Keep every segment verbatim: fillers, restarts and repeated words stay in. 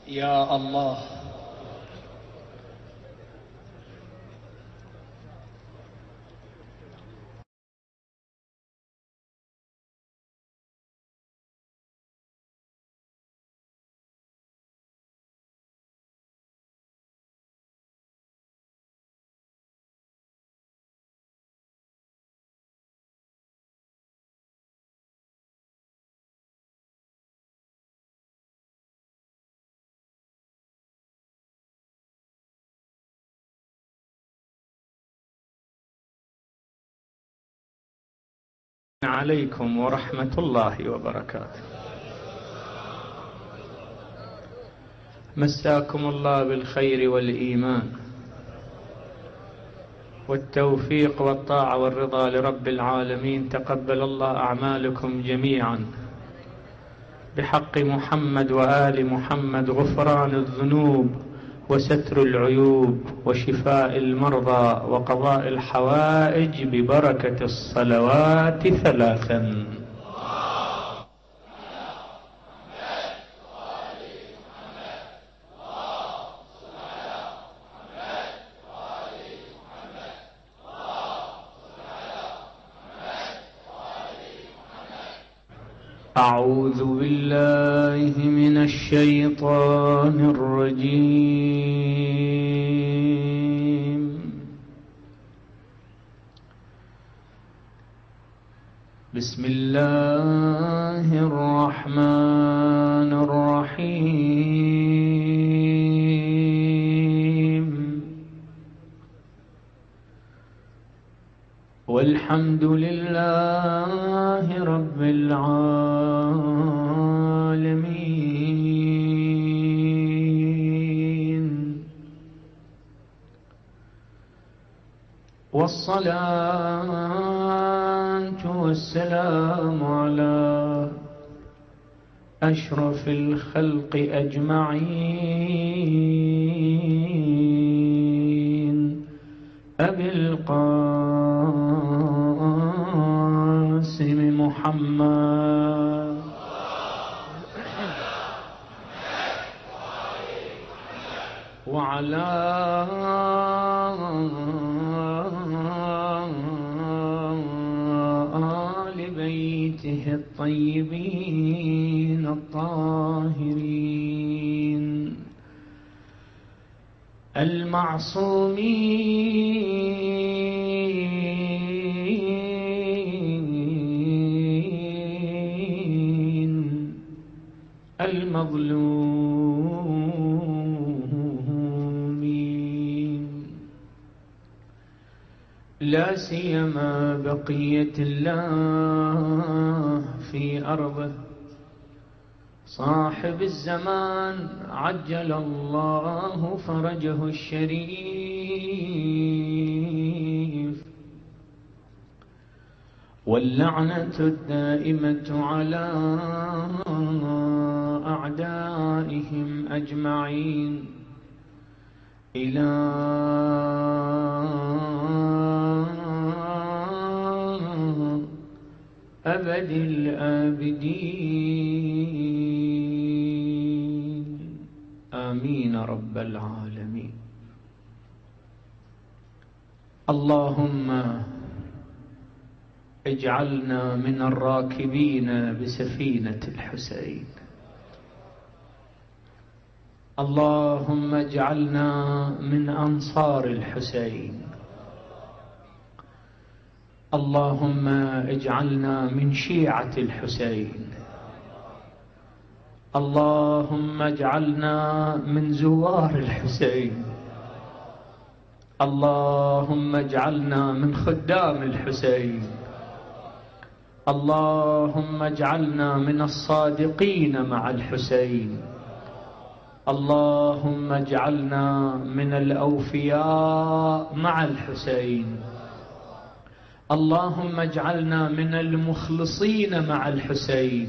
يا الله. عليكم ورحمة الله وبركاته. مساكم الله بالخير والإيمان والتوفيق والطاعة والرضا لرب العالمين. تقبل الله أعمالكم جميعا بحق محمد وآل محمد. غفران الذنوب وستر العيوب وشفاء المرضى وقضاء الحوائج ببركة الصلوات ثلاثا. أعوذ بالله من الشيطان الرجيم. بسم الله الرحمن الرحيم. والحمد لله رب العالمين. والصلاة والسلام على أشرف الخلق أجمعين أبي القاسم محمد وعلى آل بيته الطيبين الطاهرين المعصومين المظلومين، لا سيما بقية الله في أرضه صاحب الزمان عجل الله فرجه الشريف، واللعنة الدائمة على أعدائهم أجمعين إلى أبد الآبدين. آمين رب العالمين. اللهم اجعلنا من الراكبين بسفينة الحسين. اللهم اجعلنا من أنصار الحسين. اللهم اجعلنا من شيعة الحسين. اللهم اجعلنا من زوار الحسين. اللهم اجعلنا من خدام الحسين. اللهم اجعلنا من الصادقين مع الحسين. اللهم اجعلنا من الأوفياء مع الحسين. اللهم اجعلنا من المخلصين مع الحسين.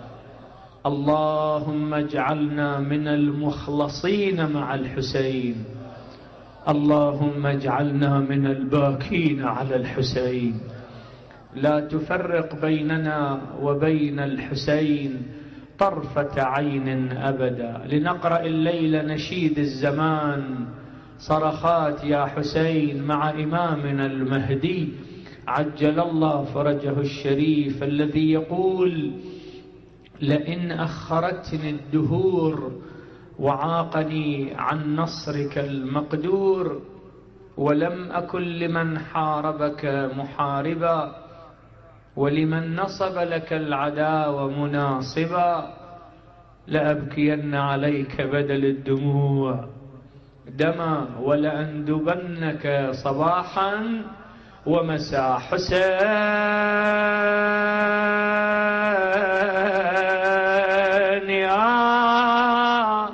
اللهم اجعلنا من المخلصين مع الحسين. اللهم اجعلنا من الباكين على الحسين. لا تفرق بيننا وبين الحسين طرفة عين أبدا. لنقرأ الليل نشيد الزمان، صرخات يا حسين مع إمامنا المهدي عجل الله فرجه الشريف، الذي يقول: لئن أخرتني الدهور وعاقني عن نصرك المقدور، ولم أكن لمن حاربك محاربا، ولمن نصب لك العداوة مناصبا، لأبكين عليك بدل الدموع دما، ولأندبنك صباحا ومساء. حسين يا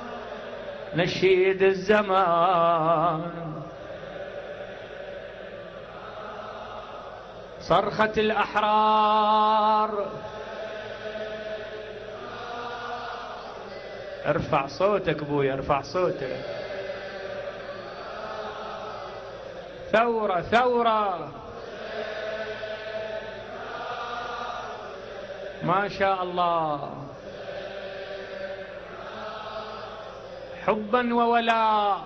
نشيد الزمان، صرخة الأحرار، ارفع صوتك بوي، ارفع صوتك. ثورة ثورة، ما شاء الله، حبا وولاء،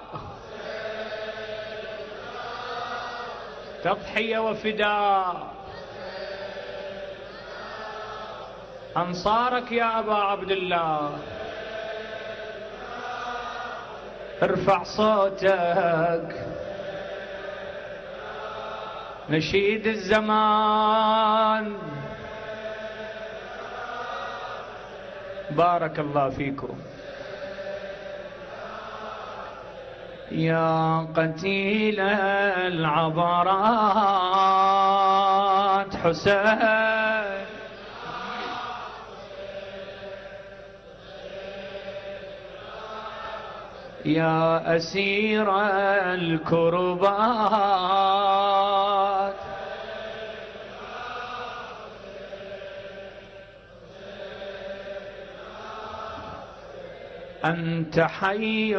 تضحية وفداء، أنصارك يا أبا عبد الله. ارفع صوتك، نشيد الزمان. بارك الله فيكم. يا قتيل العبرات حسين، يا أسير الكربات، أنت حي.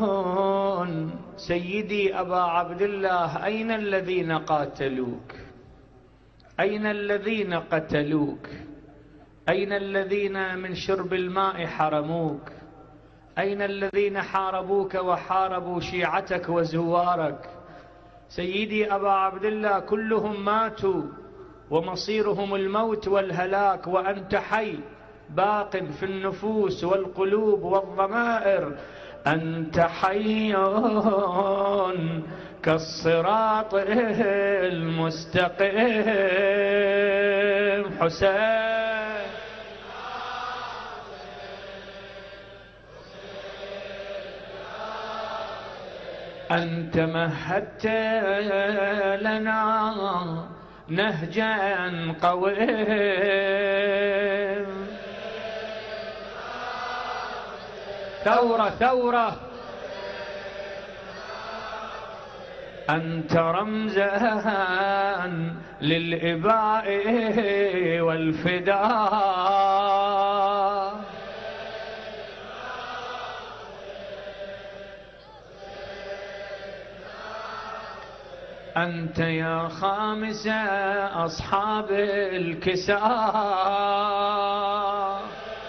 سيدي أبا عبد الله، أين الذين قاتلوك؟ أين الذين قتلوك؟ أين الذين من شرب الماء حرموك؟ أين الذين حاربوك وحاربوا شيعتك وزوارك؟ سيدي أبا عبد الله، كلهم ماتوا ومصيرهم الموت والهلاك، وأنت حي باق في النفوس والقلوب والضمائر. أنت حي كالصراط المستقيم. حسين أنت مهدت لنا نهجا قويم. ثورة ثورة، أنت رمزا للإباء والفداء. أنت يا خامس أصحاب الكساء.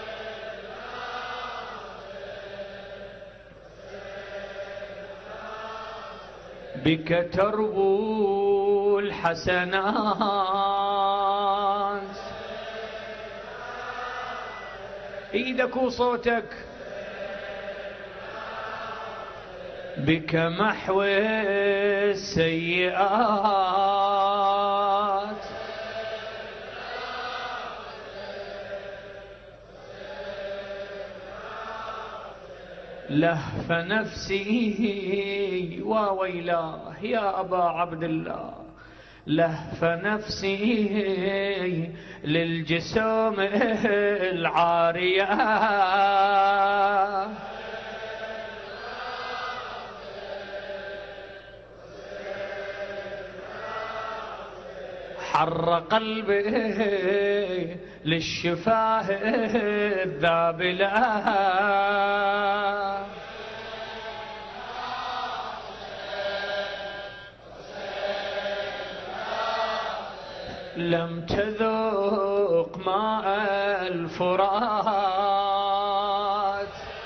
بك تربو الحسنات. ايدك وصوتك. بك محو السيئات. لهف نفسي وويلاه يا أبا عبد الله، لهف نفسي للجسوم العارية. حر قلبي للشفاه الذابلة. لم تذوق ماء الفرات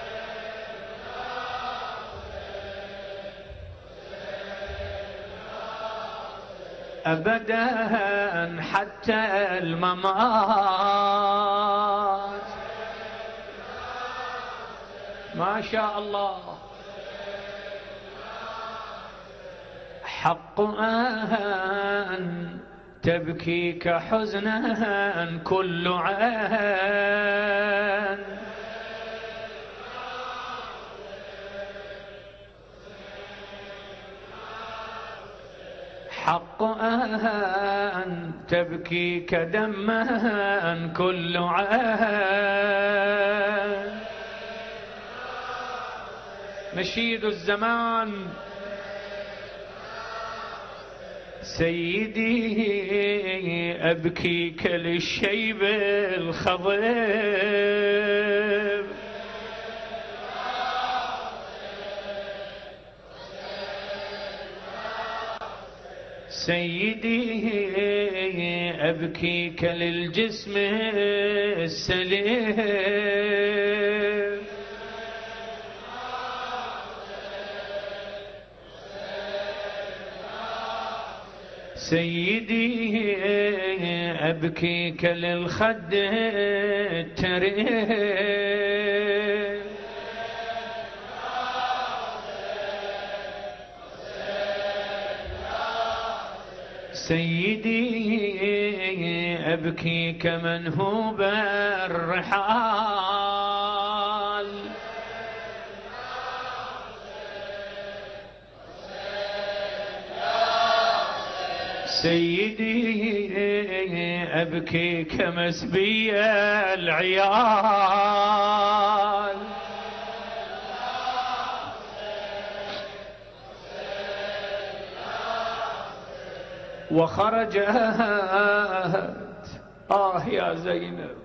أبدا حتى الممات. ما شاء الله. حق أن تبكيك حزنا كل عين، حق أن تبكيك دما كل عين. نشيد الزمان سيدي أبكيك للشيب الخضيب، سيدي أبكيك للجسم السليم، سيدي أبكيك للخد التريم، سيدي أبكيك منهوب الرحال، سيدي أبكيك مسبي العيال، وخرجت آه يا زينب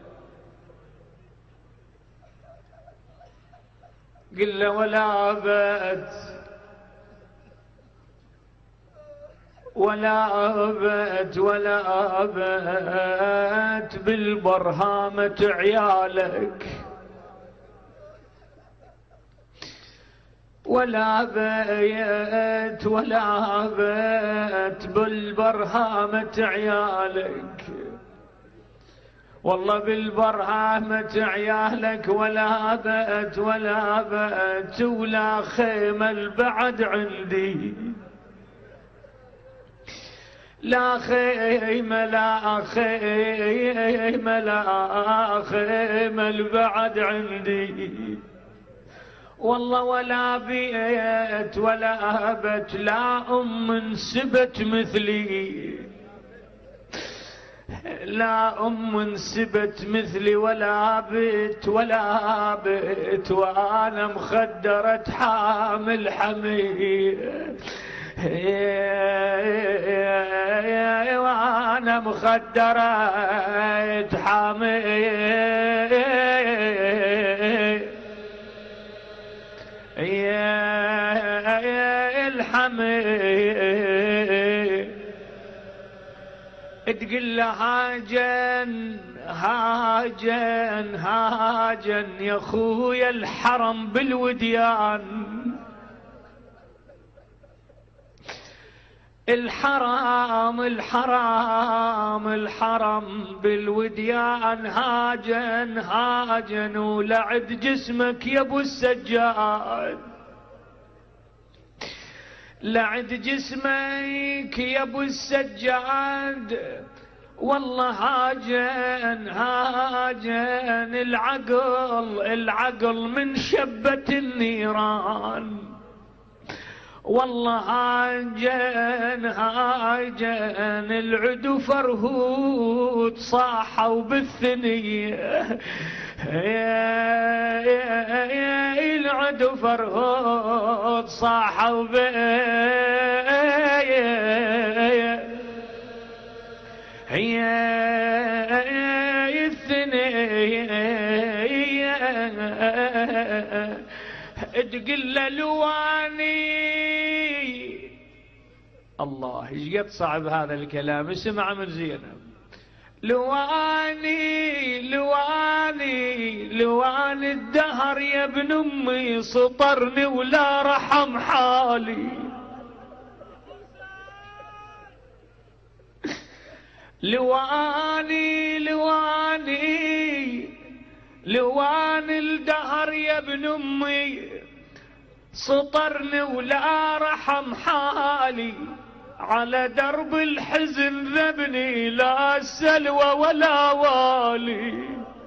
قل له ولا أبت ولا أبت ولا أبت بالبرهامة عيالك، ولا بيت ولا بيت بالبرهامة عيالك، والله بالبرهامة عيالك ولا بيت ولا بيت ولا خيمة البعد عندي، لا خيمة لا خيمة لا خيمة البعد عندي، والله ولا بيت ولا بت لا أم سبت مثلي، لا أم سبت مثلي ولا بيت ولا بيت وأنا مخدرة حامل حمير، وأنا مخدرة حامل يا الحميد، تقول له هاجن هاجن هاجن يا خويا الحرم بالوديان، الحرام الحرام الحرم بالوديان، هاجن هاجن ولعد جسمك يا ابو السجاد، لعد جسمك يا ابو السجاد، والله هاجن هاجن العقل العقل من شبة النيران، والله هاجن هاجن العدو فرهود صاحوا بالثنية، العدو فرهود صاحوا بالثنية، تقل لواني الله ايش قد صعب هذا الكلام، اسمع من زينب لواني لواني لوان الدهر يا ابن امي سطرني ولا رحم حالي. لواني لواني لوان الدهر يا ابن امي سطرني ولا رحم حالي. على درب الحزن ذبني لا سلوى ولا والي.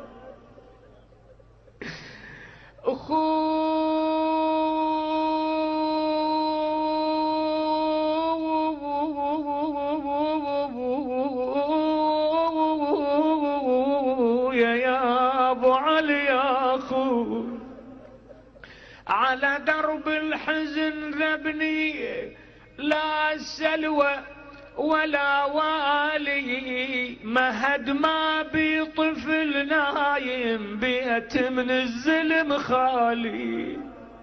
أخويا يا أبو علي يا أخو على درب الحزن ذبني لا سلوى ولا والي. مهد ما بي طفل نايم بيت من الظلم خالي.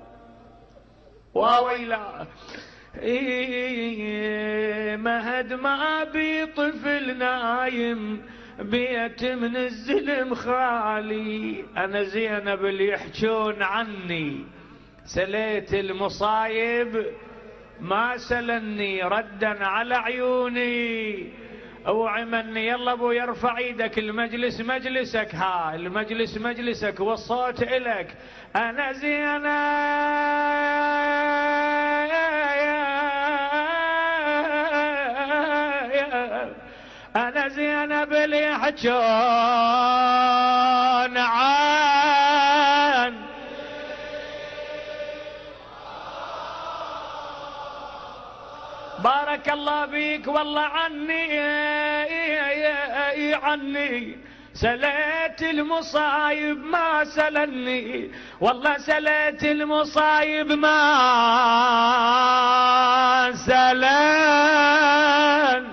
وويلا إيه مهد ما بي طفل نايم بيت من الظلم خالي. انا زينب اللي يحجون عني سليت المصايب ما سلني ردا على عيوني. اوعي مني يلا ابو يرفع ايدك. المجلس مجلسك، ها المجلس مجلسك والصوت الك. انا زينب انا زينب اللي يحجون عن بارك الله بيك والله عني عني سليت المصايب ما سلني. والله سليت المصايب ما سلن.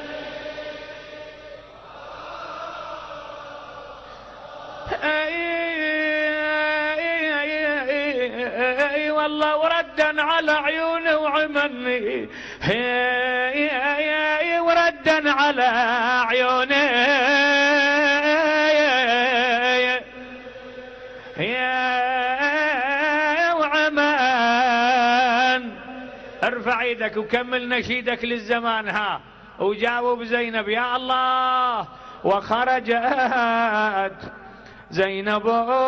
اي والله وردا على عيونه وعمني. هي وردا على عيونه يا وعمان. ارفع ايدك وكمل نشيدك للزمان ها وجاوب زينب يا الله. وخرجت زينب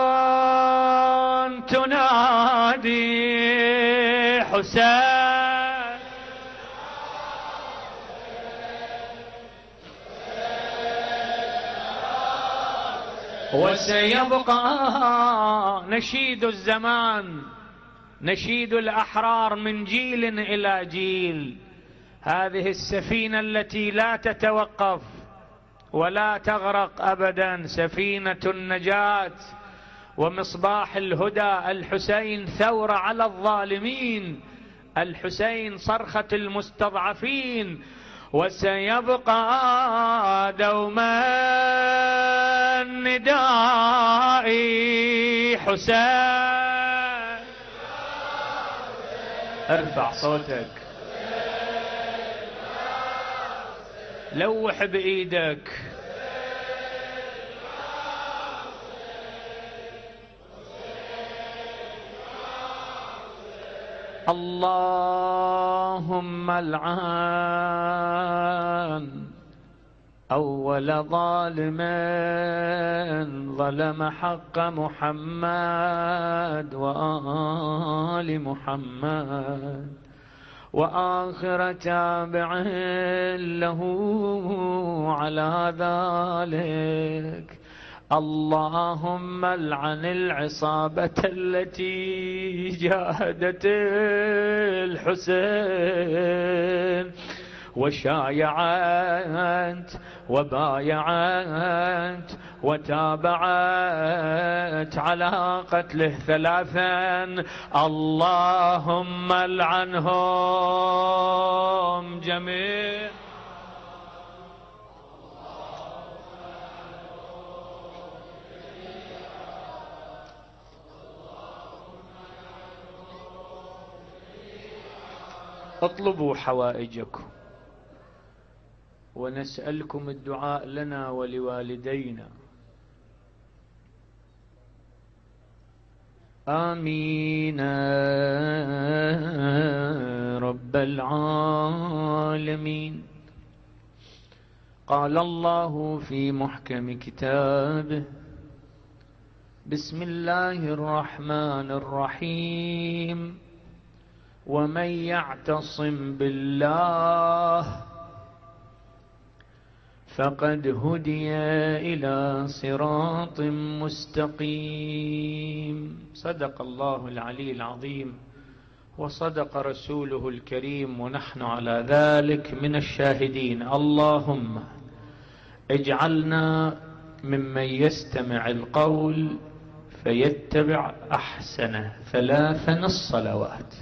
تنادي حسين وسيبقى نشيد الزمان نشيد الأحرار من جيل إلى جيل. هذه السفينة التي لا تتوقف ولا تغرق أبدا، سفينة النجاة ومصباح الهدى. الحسين ثورة على الظالمين، الحسين صرخة المستضعفين. وسيبقى دوما ندائي حسين. ارفع صوتك لوح بإيدك. اللهم العن أول ظالم ظلم حق محمد وآل محمد وآخر تابع له على ذلك. اللهم العن العصابة التي جاهدت الحسين وشايعت وبايعت وتابعت على قتله ثلاثا. اللهم العنهم جميعا. اطلبوا حوائجكم ونسألكم الدعاء لنا ولوالدينا. آمين رب العالمين. قال الله في محكم كتابه: بسم الله الرحمن الرحيم. ومن يعتصم بالله فقد هدي إلى صراط مستقيم. صدق الله العلي العظيم وصدق رسوله الكريم، ونحن على ذلك من الشاهدين. اللهم اجعلنا ممن يستمع القول فيتبع أحسنه. ثلاثا الصلوات.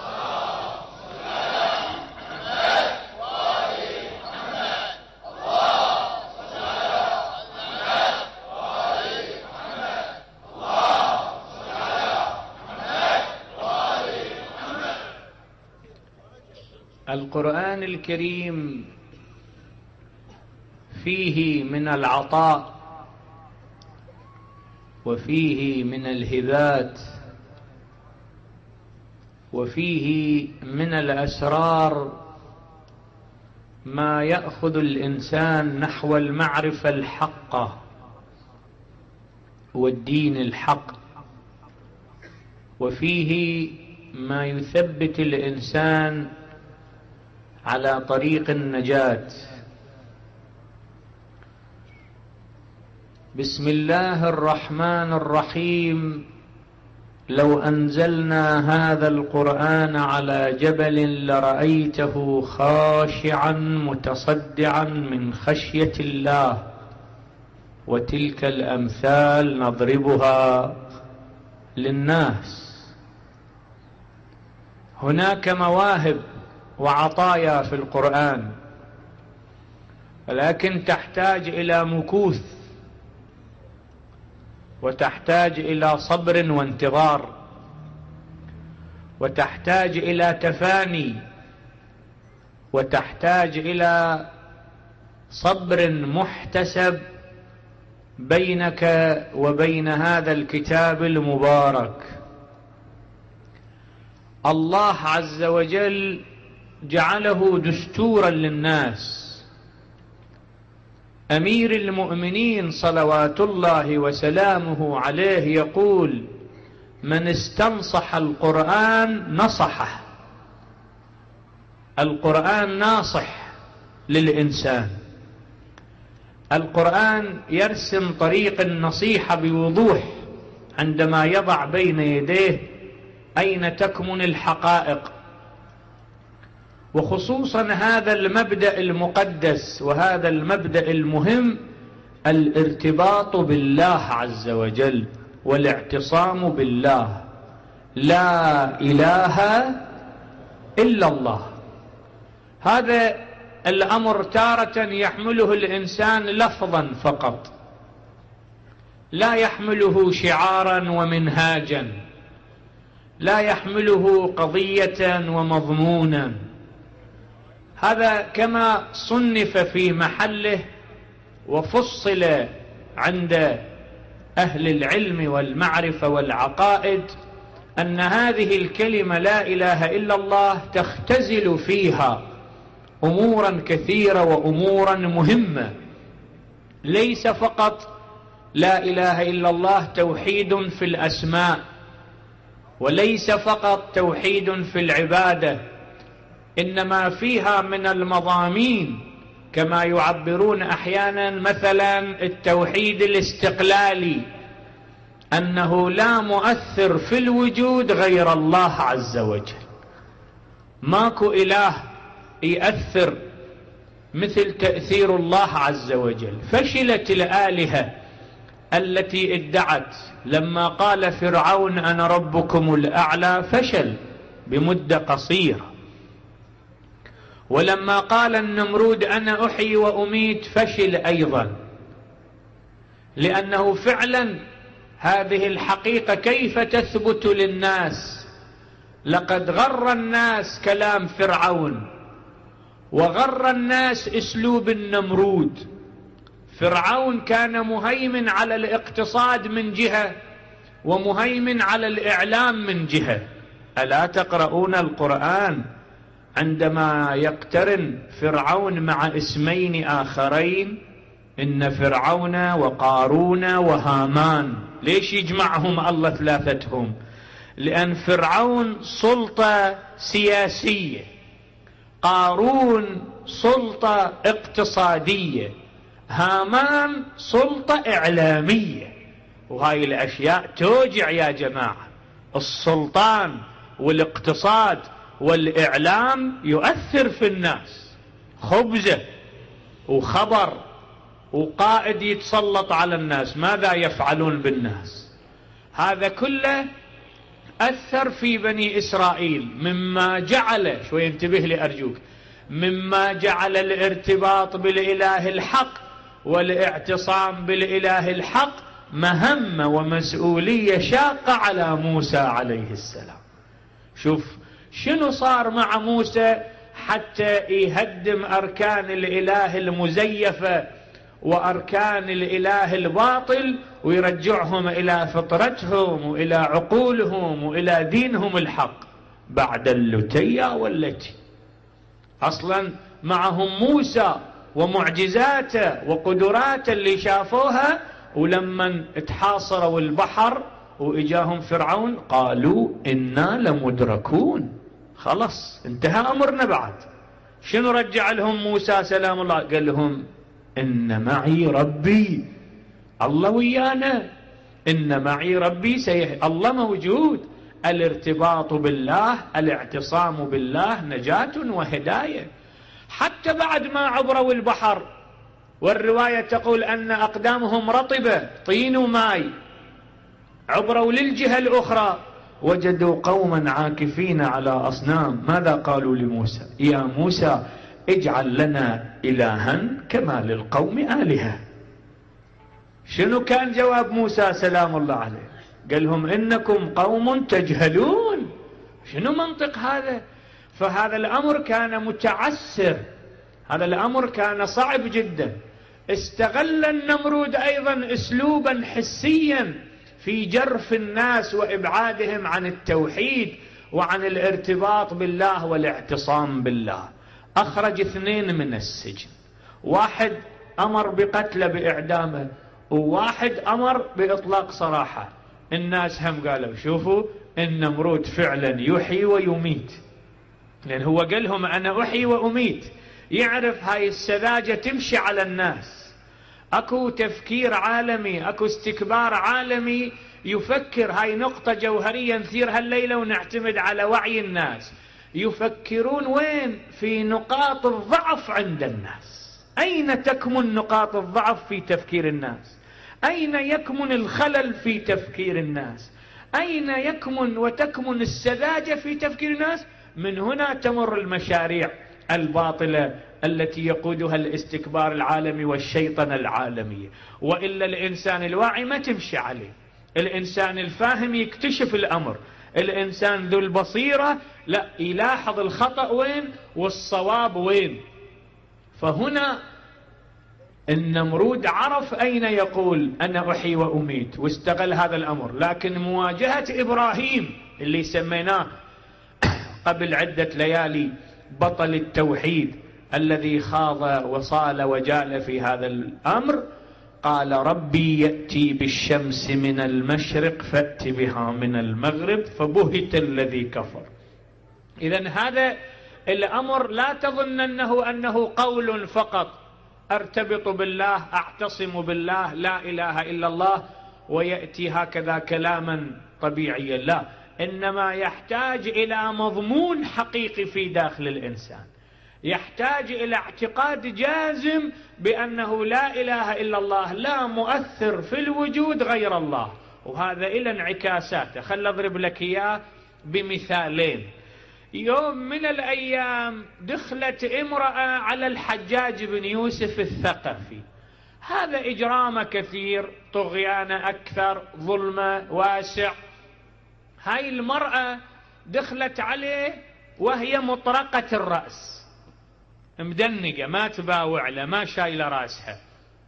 القرآن الكريم فيه من العطاء وفيه من الهبات وفيه من الأسرار ما يأخذ الإنسان نحو المعرفة الحقة والدين الحق، وفيه ما يثبت الإنسان على طريق النجاة. بسم الله الرحمن الرحيم. لو أنزلنا هذا القرآن على جبل لرأيته خاشعا متصدعا من خشية الله. وتلك الأمثال نضربها للناس. هناك مواهب وعطايا في القرآن، ولكن تحتاج إلى مكوث، وتحتاج إلى صبر وانتظار، وتحتاج إلى تفاني، وتحتاج إلى صبر محتسب بينك وبين هذا الكتاب المبارك. الله عز وجل جعله دستورا للناس. أمير المؤمنين صلوات الله وسلامه عليه يقول: من استنصح القرآن نصحه. القرآن ناصح للإنسان. القرآن يرسم طريق النصيحة بوضوح عندما يضع بين يديه أين تكمن الحقائق، وخصوصا هذا المبدأ المقدس وهذا المبدأ المهم، الارتباط بالله عز وجل والاعتصام بالله. لا إله إلا الله. هذا الأمر تارة يحمله الإنسان لفظا فقط، لا يحمله شعارا ومنهاجا، لا يحمله قضية ومضمونا. هذا كما صنف في محله وفصل عند أهل العلم والمعرفة والعقائد أن هذه الكلمة لا إله إلا الله تختزل فيها أمورا كثيرة وأمورا مهمة. ليس فقط لا إله إلا الله توحيد في الأسماء، وليس فقط توحيد في العبادة، إنما فيها من المضامين كما يعبرون أحيانا مثلا التوحيد الاستقلالي، أنه لا مؤثر في الوجود غير الله عز وجل. ماكو إله يأثر مثل تأثير الله عز وجل. فشلت الآلهة التي ادعت. لما قال فرعون أنا ربكم الأعلى فشل بمدة قصيرة، ولما قال النمرود أنا أحيي وأميت فشل أيضا، لأنه فعلا هذه الحقيقة كيف تثبت للناس؟ لقد غر الناس كلام فرعون، وغر الناس اسلوب النمرود. فرعون كان مهيمن على الاقتصاد من جهة ومهيمن على الإعلام من جهة. ألا تقرؤون القرآن عندما يقترن فرعون مع اسمين آخرين؟ إن فرعون وقارون وهامان. ليش يجمعهم الله ثلاثتهم؟ لأن فرعون سلطة سياسية، قارون سلطة اقتصادية، هامان سلطة إعلامية. وهاي الأشياء توجع يا جماعة. السلطان والاقتصاد والإعلام يؤثر في الناس. خبزة وخبر وقائد يتسلط على الناس، ماذا يفعلون بالناس؟ هذا كله أثر في بني إسرائيل، مما جعل، شوي انتبه لي أرجوك، مما جعل الارتباط بالإله الحق والاعتصام بالإله الحق مهمة ومسؤولية شاقة على موسى عليه السلام. شوف شنو صار مع موسى حتى يهدم أركان الإله المزيفة وأركان الإله الباطل ويرجعهم إلى فطرتهم وإلى عقولهم وإلى دينهم الحق. بعد اللتية والتي أصلا معهم موسى ومعجزاته وقدراته اللي شافوها، ولما اتحاصروا البحر وإجاهم فرعون قالوا إنا لمدركون، خلص انتهى أمرنا. بعد شنو رجع لهم موسى سلام الله؟ قال لهم إن معي ربي، الله ويانا، إن معي ربي سيح، الله موجود. الارتباط بالله، الاعتصام بالله نجاة وهداية. حتى بعد ما عبروا البحر، والرواية تقول أن أقدامهم رطبة طين وماء، عبروا للجهة الأخرى وجدوا قوما عاكفين على أصنام. ماذا قالوا لموسى؟ يا موسى اجعل لنا إلها كما للقوم آلهة. شنو كان جواب موسى سلام الله عليه؟ قال لهم إنكم قوم تجهلون. شنو منطق هذا؟ فهذا الأمر كان متعسر، هذا الأمر كان صعب جدا. استغل النمرود أيضا أسلوبا حسيا في جرف الناس وإبعادهم عن التوحيد وعن الارتباط بالله والاعتصام بالله. أخرج اثنين من السجن، واحد أمر بقتله بإعدامه وواحد أمر بإطلاق سراحه. الناس هم قالوا شوفوا النمرود فعلا يحيي ويميت، لأن هو قال لهم أنا أحيي وأميت. يعرف هاي السذاجة تمشي على الناس. أكو تفكير عالمي، أكو استكبار عالمي يفكر. هاي نقطة جوهرية نثيرها الليلة ونعتمد على وعي الناس. يفكرون وين؟ في نقاط الضعف عند الناس. أين تكمن نقاط الضعف في تفكير الناس؟ أين يكمن الخلل في تفكير الناس؟ أين يكمن وتكمن السذاجة في تفكير الناس؟ من هنا تمر المشاريع الباطلة التي يقودها الاستكبار العالمي والشيطنة العالمية. وإلا الإنسان الواعي ما تمشي عليه. الإنسان الفاهم يكتشف الأمر. الإنسان ذو البصيرة لا يلاحظ الخطأ وين والصواب وين. فهنا النمرود عرف أين يقول أنا أحيي وأميت واستغل هذا الأمر. لكن مواجهة إبراهيم اللي سميناه قبل عدة ليالي بطل التوحيد الذي خاض وصال وجال في هذا الأمر، قال ربي يأتي بالشمس من المشرق فأت بها من المغرب فبهت الذي كفر. إذن هذا الأمر لا تظن أنه, أنه قول فقط، أرتبط بالله، أعتصم بالله، لا إله إلا الله، ويأتي هكذا كلاما طبيعيا. لا، إنما يحتاج إلى مضمون حقيقي في داخل الإنسان. يحتاج إلى اعتقاد جازم بأنه لا إله إلا الله، لا مؤثر في الوجود غير الله. وهذا إلى انعكاساته. خل أضرب لك إياه بمثالين. يوم من الأيام دخلت امرأة على الحجاج بن يوسف الثقفي. هذا إجرام كثير، طغيان أكثر، ظلم واسع. هاي المرأة دخلت عليه وهي مطرقة الرأس. مدنقة ما تباوع له ما شايلة راسها.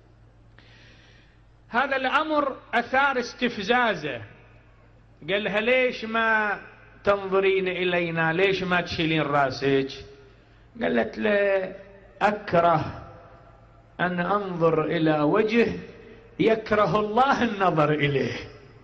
هذا الأمر أثار استفزازه، قال لها ليش ما تنظرين إلينا، ليش ما تشيلين راسك؟ قالت له أكره أن أنظر إلى وجه يكره الله النظر إليه.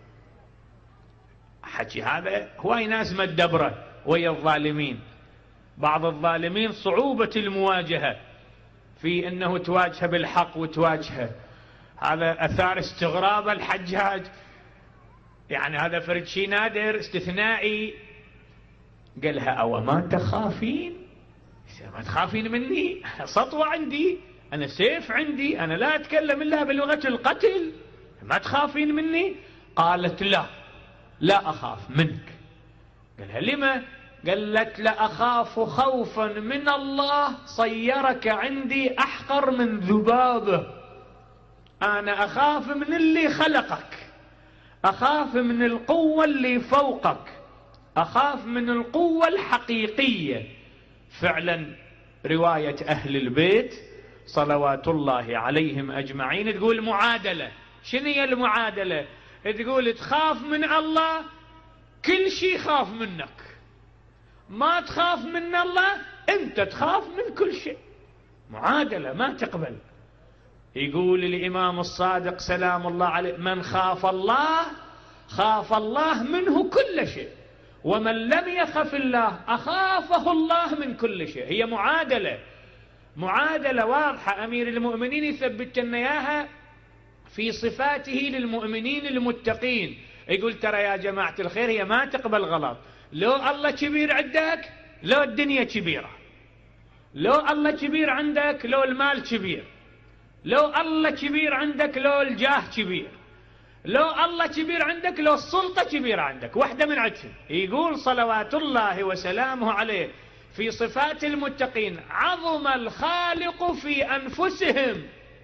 حكي هذا هواي ناس مدبرة ويا الظالمين. بعض الظالمين صعوبة المواجهة في أنه تواجه بالحق وتواجهه، هذا أثار استغراب الحجاج، يعني هذا فرد شيء نادر استثنائي. قالها أو ما تخافين؟ ما تخافين مني؟ سطوة عندي، أنا سيف عندي، أنا لا أتكلم إلا بلغة القتل، ما تخافين مني؟ قالت لا لا أخاف منك. قالها لما؟ قالت لا أخاف خوفا من الله صيرك عندي أحقر من ذبابه. أنا أخاف من اللي خلقك، أخاف من القوة اللي فوقك، أخاف من القوة الحقيقية. فعلا رواية أهل البيت صلوات الله عليهم أجمعين تقول معادلة. شنو هي المعادلة؟ تقول تخاف من الله كل شيء خاف منك، ما تخاف من الله أنت تخاف من كل شيء. معادلة ما تقبل. يقول الإمام الصادق سلام الله عليه من خاف الله خاف الله منه كل شيء، ومن لم يخف الله أخافه الله من كل شيء. هي معادلة، معادلة واضحة. أمير المؤمنين يثبت لنا إياها في صفاته للمؤمنين المتقين. يقول ترى يا جماعة الخير هي ما تقبل غلط. لو الله كبير عندك لو الدنيا كبيرة، لو الله كبير عندك لو المال كبير، لو الله كبير عندك لو الجاه كبير، لو الله كبير عندك لو السلطة كبيرة عندك، واحدة من عدهم. يقول صلوات الله وسلامه عليه في صفات المتقين عظم الخالق في أنفسهم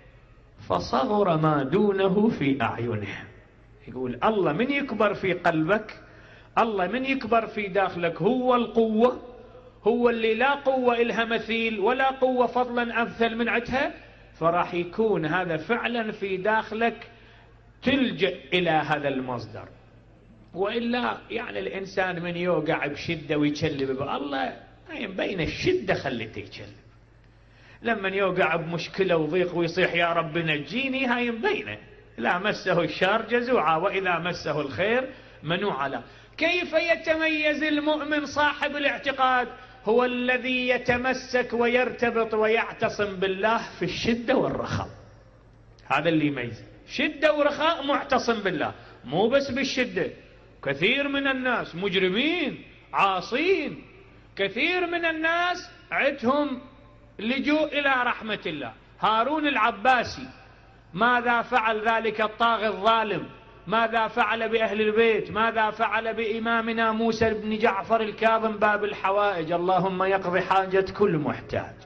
فصغر ما دونه في أعينهم. يقول الله من يكبر في قلبك، الله من يكبر في داخلك هو القوة، هو اللي لا قوة إلها مثيل ولا قوة فضلا أمثل من عدها، فراح يكون هذا فعلا في داخلك تلجأ إلى هذا المصدر. وإلا يعني الإنسان من يوقع بشدة ويكلب بالله بين الشدة خليته يكلب، لما يوقع بمشكلة وضيق ويصيح يا رب نجيني هاي مبينة. لا مسه الشر جزوعا وإذا مسه الخير منوعا له. كيف يتميز المؤمن صاحب الاعتقاد؟ هو الذي يتمسك ويرتبط ويعتصم بالله في الشدة والرخاء. هذا اللي يميز شدة ورخاء، معتصم بالله. مو بس بالشدة، كثير من الناس مجرمين عاصين، كثير من الناس عدهم لجوء إلى رحمة الله. هارون العباسي ماذا فعل ذلك الطاغي الظالم؟ ماذا فعل بأهل البيت؟ ماذا فعل بإمامنا موسى بن جعفر الكاظم باب الحوائج اللهم يقضي حاجة كل محتاج؟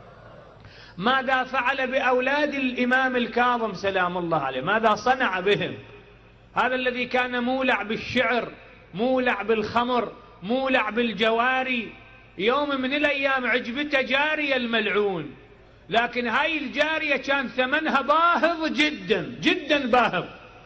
ماذا فعل بأولاد الإمام الكاظم سلام الله عليه؟ ماذا صنع بهم؟ هذا الذي كان مولع بالشعر، مولع بالخمر، مولع بالجواري، يوم من الأيام عجبته جارية الملعون، لكن هاي الجارية كان ثمنها باهظ جدا جدا باهظ.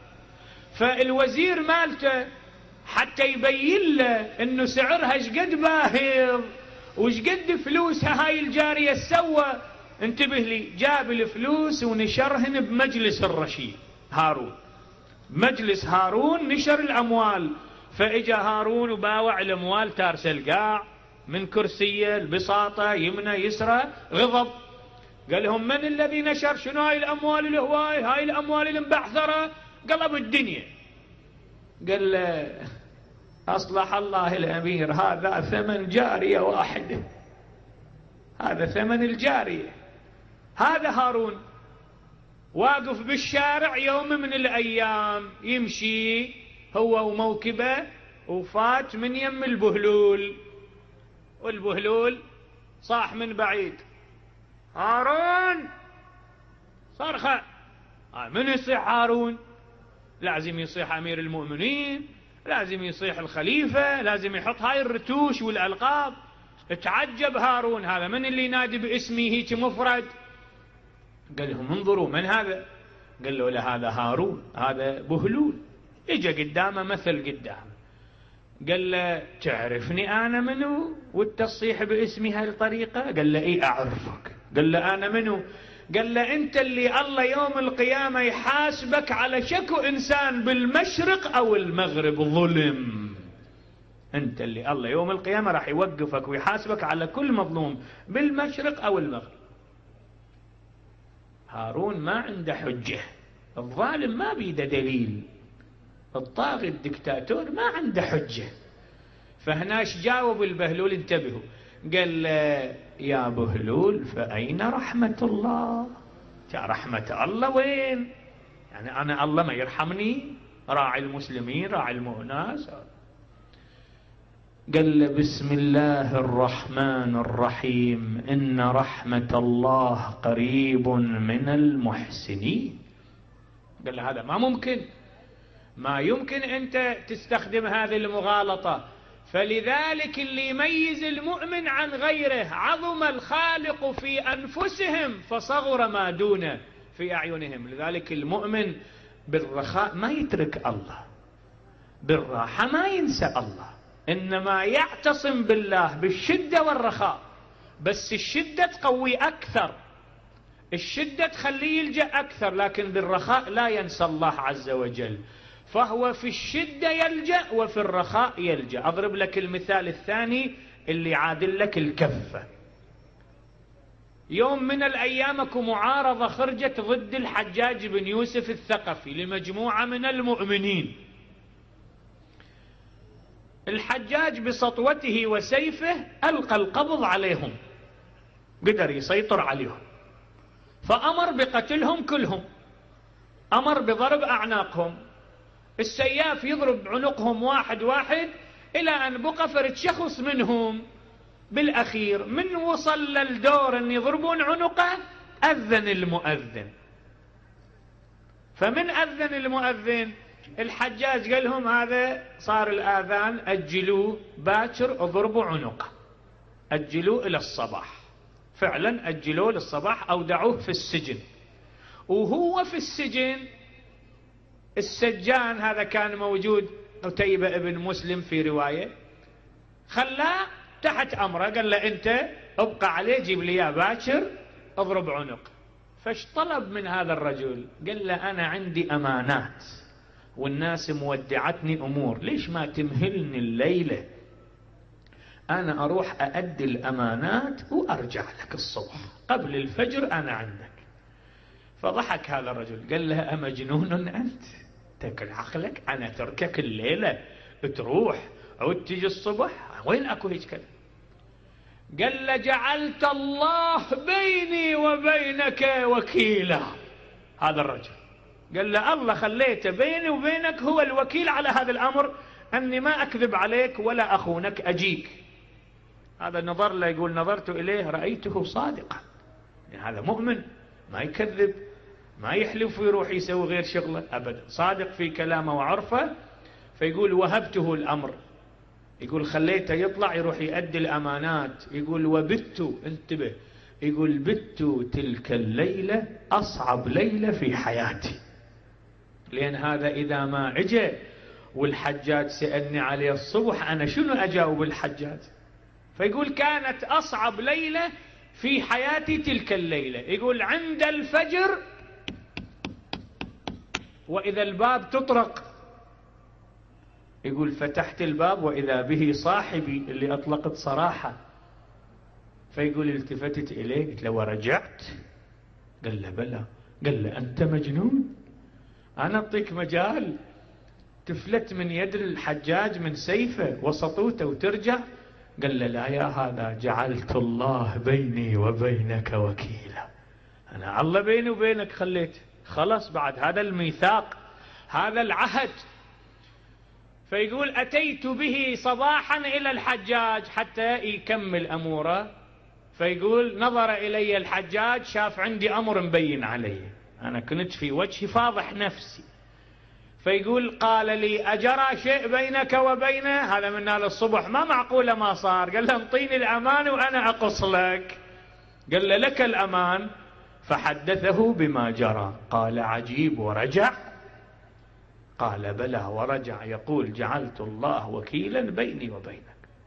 فالوزير مالته حتى يبين له انه سعرها شقد باهظ وشقد فلوسها هاي الجارية سوى، انتبه لي، جاب الفلوس ونشرهن بمجلس الرشيد هارون. مجلس هارون نشر الأموال، فإجا هارون وباوع الأموال تارس القاع من كرسية البساطة يمنى يسرى، غضب قال لهم من الذي نشر؟ شنو هاي الأموال الهواي؟ هاي الأموال المبعثرة؟ قلب الدنيا. قال له أصلح الله الأمير هذا ثمن جارية واحدة، هذا ثمن الجارية. هذا هارون واقف بالشارع يوم من الأيام يمشي هو وموكبه، وفات من يم البهلول، والبهلول صاح من بعيد هارون صرخة. من يصيح هارون؟ لازم يصيح أمير المؤمنين، لازم يصيح الخليفة، لازم يحط هاي الرتوش والألقاب. تعجب هارون، هذا من اللي ينادي باسمي هيك مفرد؟ قال لهم انظروا من هذا؟ قال له لا هذا هارون، هذا بهلول. اجى قدامه مثل قدامه، قال له تعرفني انا منو والتصيح باسمي هالطريقه؟ قال له اي اعرفك. قال له انا منو؟ قال له انت اللي الله يوم القيامه يحاسبك على شكو انسان بالمشرق او المغرب ظلم. انت اللي الله يوم القيامه راح يوقفك ويحاسبك على كل مظلوم بالمشرق او المغرب. هارون ما عنده حجه، الظالم ما بيده دليل، الطاغي الدكتاتور ما عنده حجه. فهناش جاوب البهلول، انتبهوا، قال يا بهلول فأين رحمة الله؟ يا رحمة الله وين؟ يعني أنا الله ما يرحمني؟ راعي المسلمين راعي الناس. قال بسم الله الرحمن الرحيم إن رحمة الله قريب من المحسنين. قال له هذا ما ممكن، ما يمكن أنت تستخدم هذه المغالطة. فلذلك اللي يميز المؤمن عن غيره عظم الخالق في أنفسهم فصغر ما دونه في أعينهم. لذلك المؤمن بالرخاء ما يترك الله، بالراحة ما ينسى الله، إنما يعتصم بالله بالشدة والرخاء. بس الشدة تقوي أكثر، الشدة تخليه يلجأ أكثر، لكن بالرخاء لا ينسى الله عز وجل، فهو في الشدة يلجأ وفي الرخاء يلجأ. أضرب لك المثال الثاني اللي عادل لك الكفة. يوم من الأيام اكو معارضة خرجت ضد الحجاج بن يوسف الثقفي لمجموعة من المؤمنين. الحجاج بسطوته وسيفه ألقى القبض عليهم، قدر يسيطر عليهم، فأمر بقتلهم كلهم، أمر بضرب أعناقهم، السياف يضرب عنقهم واحد واحد إلى أن بقى فرد شخص منهم بالأخير من وصل للدور أن يضربون عنقه أذن المؤذن. فمن أذن المؤذن الحجاج قال لهم هذا صار الآذان أجلوه باكر اضربوا عنقه، أجلوه إلى الصباح. فعلا أجلوه للصباح أو دعوه في السجن. وهو في السجن السجان هذا كان موجود قتيبة ابن مسلم في رواية، خلاه تحت أمره، قال له أنت ابقى عليه جيب لي يا باكر اضرب عنق. فاش طلب من هذا الرجل؟ قال له أنا عندي أمانات والناس مودعتني أمور، ليش ما تمهلني الليلة أنا أروح أؤدي الأمانات وأرجع لك الصبح قبل الفجر أنا عندك. فضحك هذا الرجل قال له أمجنون أنت؟ تاكل عقلك؟ أنا تركك الليلة تروح وتجي الصبح؟ وين أكو هيك كلام؟ قال له جعلت الله بيني وبينك وكيلا. هذا الرجل قال له الله خليته بيني وبينك هو الوكيل على هذا الأمر، أني ما أكذب عليك ولا أخونك أجيك. هذا نظر له، يقول نظرت إليه رأيته صادقا، يعني هذا مؤمن ما يكذب ما يحلف ويروح يسوي غير شغله أبدا، صادق في كلامه وعرفه. فيقول وهبته الأمر، يقول خليته يطلع يروح يؤدي الأمانات. يقول وبت، انتبه، يقول بت تلك الليلة أصعب ليلة في حياتي، لأن هذا إذا ما اجى والحجاج سألني عليه الصبح أنا شنو أجاوب الحجاج؟ فيقول كانت أصعب ليلة في حياتي تلك الليلة. يقول عند الفجر وإذا الباب تطرق، يقول فتحت الباب وإذا به صاحبي اللي أطلقت صراحة. فيقول التفتت إليه قلت له ورجعت؟ قال له بلى. قال له أنت مجنون؟ أنا أعطيك مجال تفلت من يد الحجاج من سيفه وسطوته وترجع؟ قال له لا يا هذا جعلت الله بيني وبينك وكيلا، أنا الله بيني وبينك خليت، خلص بعد هذا الميثاق هذا العهد. فيقول أتيت به صباحا إلى الحجاج حتى يكمل أموره. فيقول نظر إلي الحجاج شاف عندي أمر مبين علي، أنا كنت في وجهي فاضح نفسي، فيقول قال لي أجرى شيء بينك وبينه؟ هذا من نال الصبح، ما معقولة ما صار. قال له انطيني الأمان وأنا أقص لك. قال له لك الأمان. فحدثه بما جرى. قال عجيب، ورجع؟ قال بلى ورجع، يقول جعلت الله وكيلا بيني وبينك.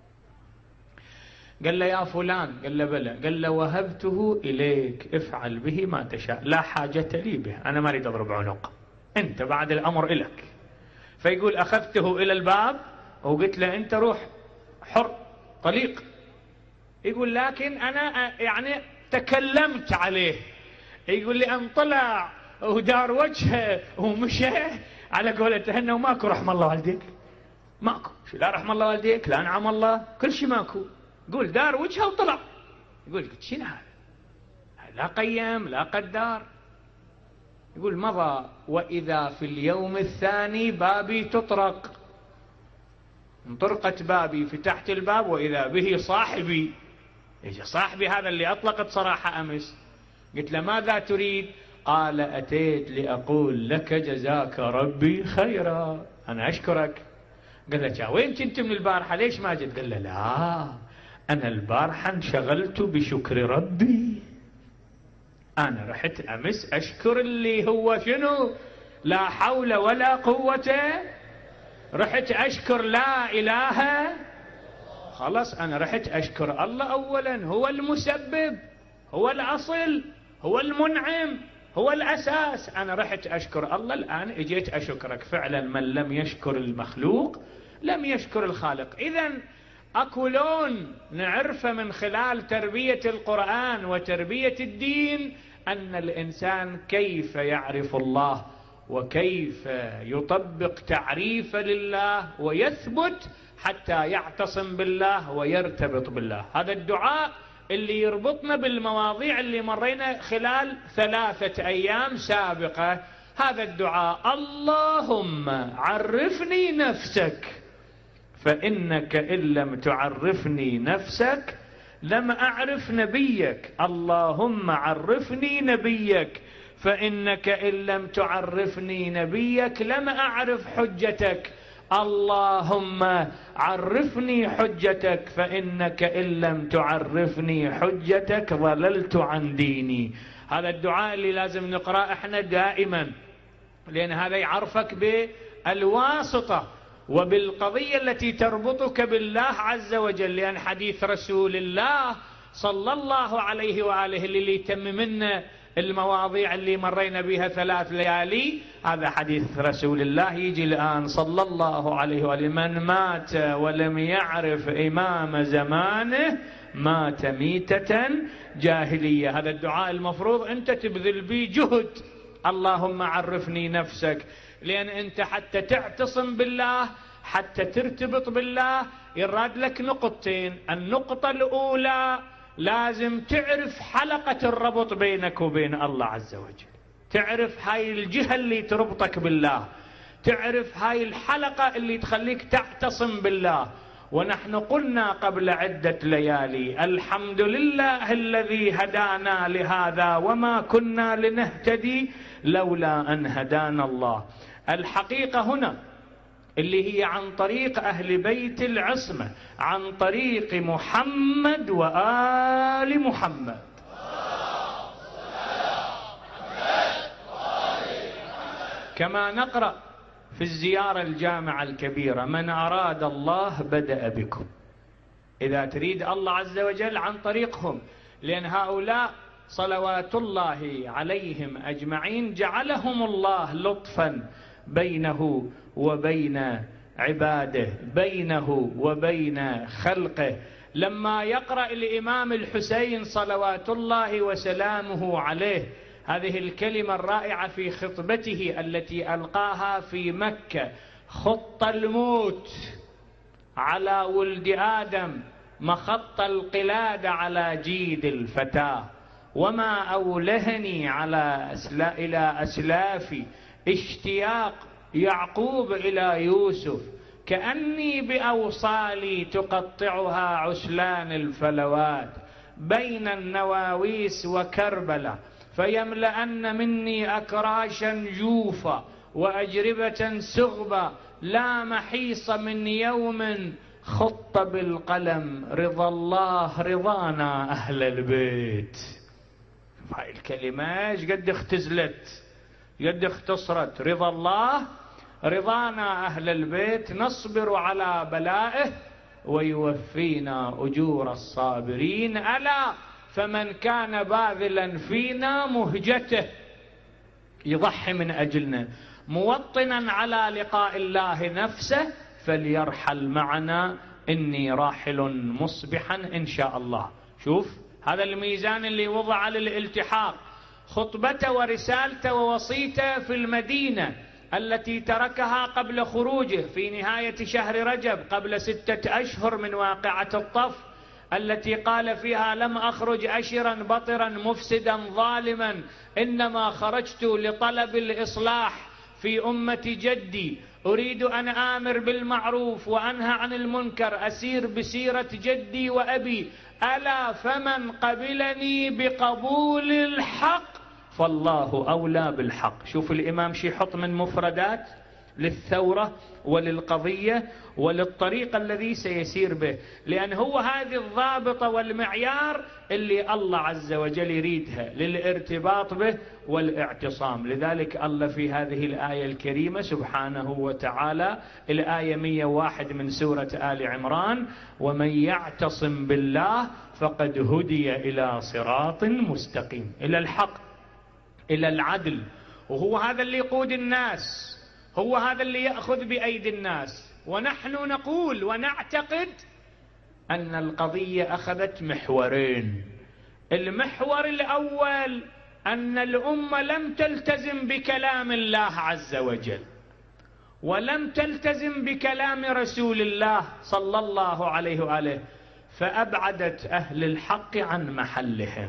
قال له يا فلان؟ قال له بلى. قال له وهبته إليك، افعل به ما تشاء، لا حاجة لي به، أنا ما أريد أضرب عنق، أنت بعد الأمر إلك. فيقول أخذته إلى الباب وقلت له أنت روح حر طليق. يقول لكن أنا يعني تكلمت عليه. يقول لي أن طلع ودار وجهه ومشى على قولته انه ماكو رحم الله والديك، ماكو شو، لا رحم الله والديك لا نعم الله، كل شيء ماكو. يقول دار وجهه وطلع. يقول قلت شنو هذا؟ لا قيم لا قدار. يقول مضى، وإذا في اليوم الثاني بابي تطرق. انطرقت بابي، فتحت الباب وإذا به صاحبي. يجي صاحبي هذا اللي أطلقت صراحة أمس. قلت له ماذا تريد؟ قال أتيت لأقول لك جزاك ربي خيرا، أنا أشكرك. قال له وين كنت من البارحة ليش ما جيت؟ قال له لا أنا البارحة انشغلت بشكر ربي، أنا رحت أمس أشكر اللي هو شنو؟ لا حول ولا قوة، رحت أشكر لا إله، خلاص أنا رحت أشكر الله أولا، هو المسبب، هو الأصل، هو المنعم، هو الأساس. أنا رحت أشكر الله، الآن اجيت أشكرك. فعلا من لم يشكر المخلوق لم يشكر الخالق. إذن أكو لون نعرفه من خلال تربية القرآن وتربية الدين، أن الإنسان كيف يعرف الله وكيف يطبق تعريف لله ويثبت حتى يعتصم بالله ويرتبط بالله. هذا الدعاء اللي يربطنا بالمواضيع اللي مرينا خلال ثلاثة أيام سابقة. هذا الدعاء اللهم عرفني نفسك فإنك إن لم تعرفني نفسك لم أعرف نبيك، اللهم عرفني نبيك فإنك إن لم تعرفني نبيك لم أعرف حجتك، اللهم عرفني حجتك فإنك إن لم تعرفني حجتك ضللت عن ديني. هذا الدعاء اللي لازم نقرأ احنا دائما، لأن هذا يعرفك بالواسطة وبالقضية التي تربطك بالله عز وجل. لأن حديث رسول الله صلى الله عليه وآله اللي يتممنا المواضيع اللي مرينا بها ثلاث ليالي، هذا حديث رسول الله يجي الآن صلى الله عليه وآله: من مات ولم يعرف إمام زمانه مات ميتة جاهلية. هذا الدعاء المفروض أنت تبذل به جهد، اللهم عرفني نفسك، لأن أنت حتى تعتصم بالله حتى ترتبط بالله يراد لك نقطتين. النقطة الأولى لازم تعرف حلقة الربط بينك وبين الله عز وجل، تعرف هاي الجهة اللي تربطك بالله، تعرف هاي الحلقة اللي تخليك تعتصم بالله. ونحن قلنا قبل عدة ليالي الحمد لله الذي هدانا لهذا وما كنا لنهتدي لولا أن هدانا الله. الحقيقة هنا اللي هي عن طريق أهل بيت العصمة، عن طريق محمد وآل محمد. كما نقرأ في الزيارة الجامعة الكبيرة: من أراد الله بدأ بكم. إذا تريد الله عز وجل عن طريقهم، لأن هؤلاء صلوات الله عليهم أجمعين جعلهم الله لطفا بينه وبين عباده، بينه وبين خلقه. لما يقرأ الإمام الحسين صلوات الله وسلامه عليه هذه الكلمة الرائعة في خطبته التي ألقاها في مكة: خط الموت على ولد آدم مخط القلاد على جيد الفتاة، وما أولهني على أسلا إلى أسلافي اشتياق يعقوب إلى يوسف، كأني بأوصالي تقطعها عسلان الفلوات بين النواويس وكربلة، فيملأن مني أكراشا جوفا وأجربة سغبة لا محيص من يوم خط بالقلم رضا الله رضانا أهل البيت. هاي الكلمة ايش قد اختزلت، قد اختصرت. رضا الله رضانا أهل البيت، نصبر على بلائه ويوفينا أجور الصابرين. ألا فمن كان باذلا فينا مهجته، يضحي من أجلنا، موطنا على لقاء الله نفسه، فليرحل معنا إني راحل مصبحا إن شاء الله. شوف هذا الميزان اللي وضع للالتحاق. خطبته ورسالته ووصيته في المدينة التي تركها قبل خروجه في نهاية شهر رجب قبل ستة أشهر من واقعة الطف، التي قال فيها لم أخرج أشرا بطرا مفسدا ظالما، إنما خرجت لطلب الإصلاح في أمة جدي، أريد أن آمر بالمعروف وأنهى عن المنكر، أسير بسيرة جدي وأبي. ألا فمن قبلني بقبول الحق فالله أولى بالحق. شوف الإمام شي يحط من مفردات للثورة وللقضية وللطريق الذي سيسير به، لأن هو هذه الضابطة والمعيار اللي الله عز وجل يريدها للارتباط به والاعتصام. لذلك الله في هذه الآية الكريمة سبحانه وتعالى، الآية مئة وواحد من سورة آل عمران، ومن يعتصم بالله فقد هدي إلى صراط مستقيم، إلى الحق، إلى العدل. وهو هذا اللي يقود الناس، هو هذا اللي يأخذ بأيدي الناس. ونحن نقول ونعتقد أن القضية أخذت محورين. المحور الأول أن الأمة لم تلتزم بكلام الله عز وجل، ولم تلتزم بكلام رسول الله صلى الله عليه وآله، فأبعدت أهل الحق عن محلهم،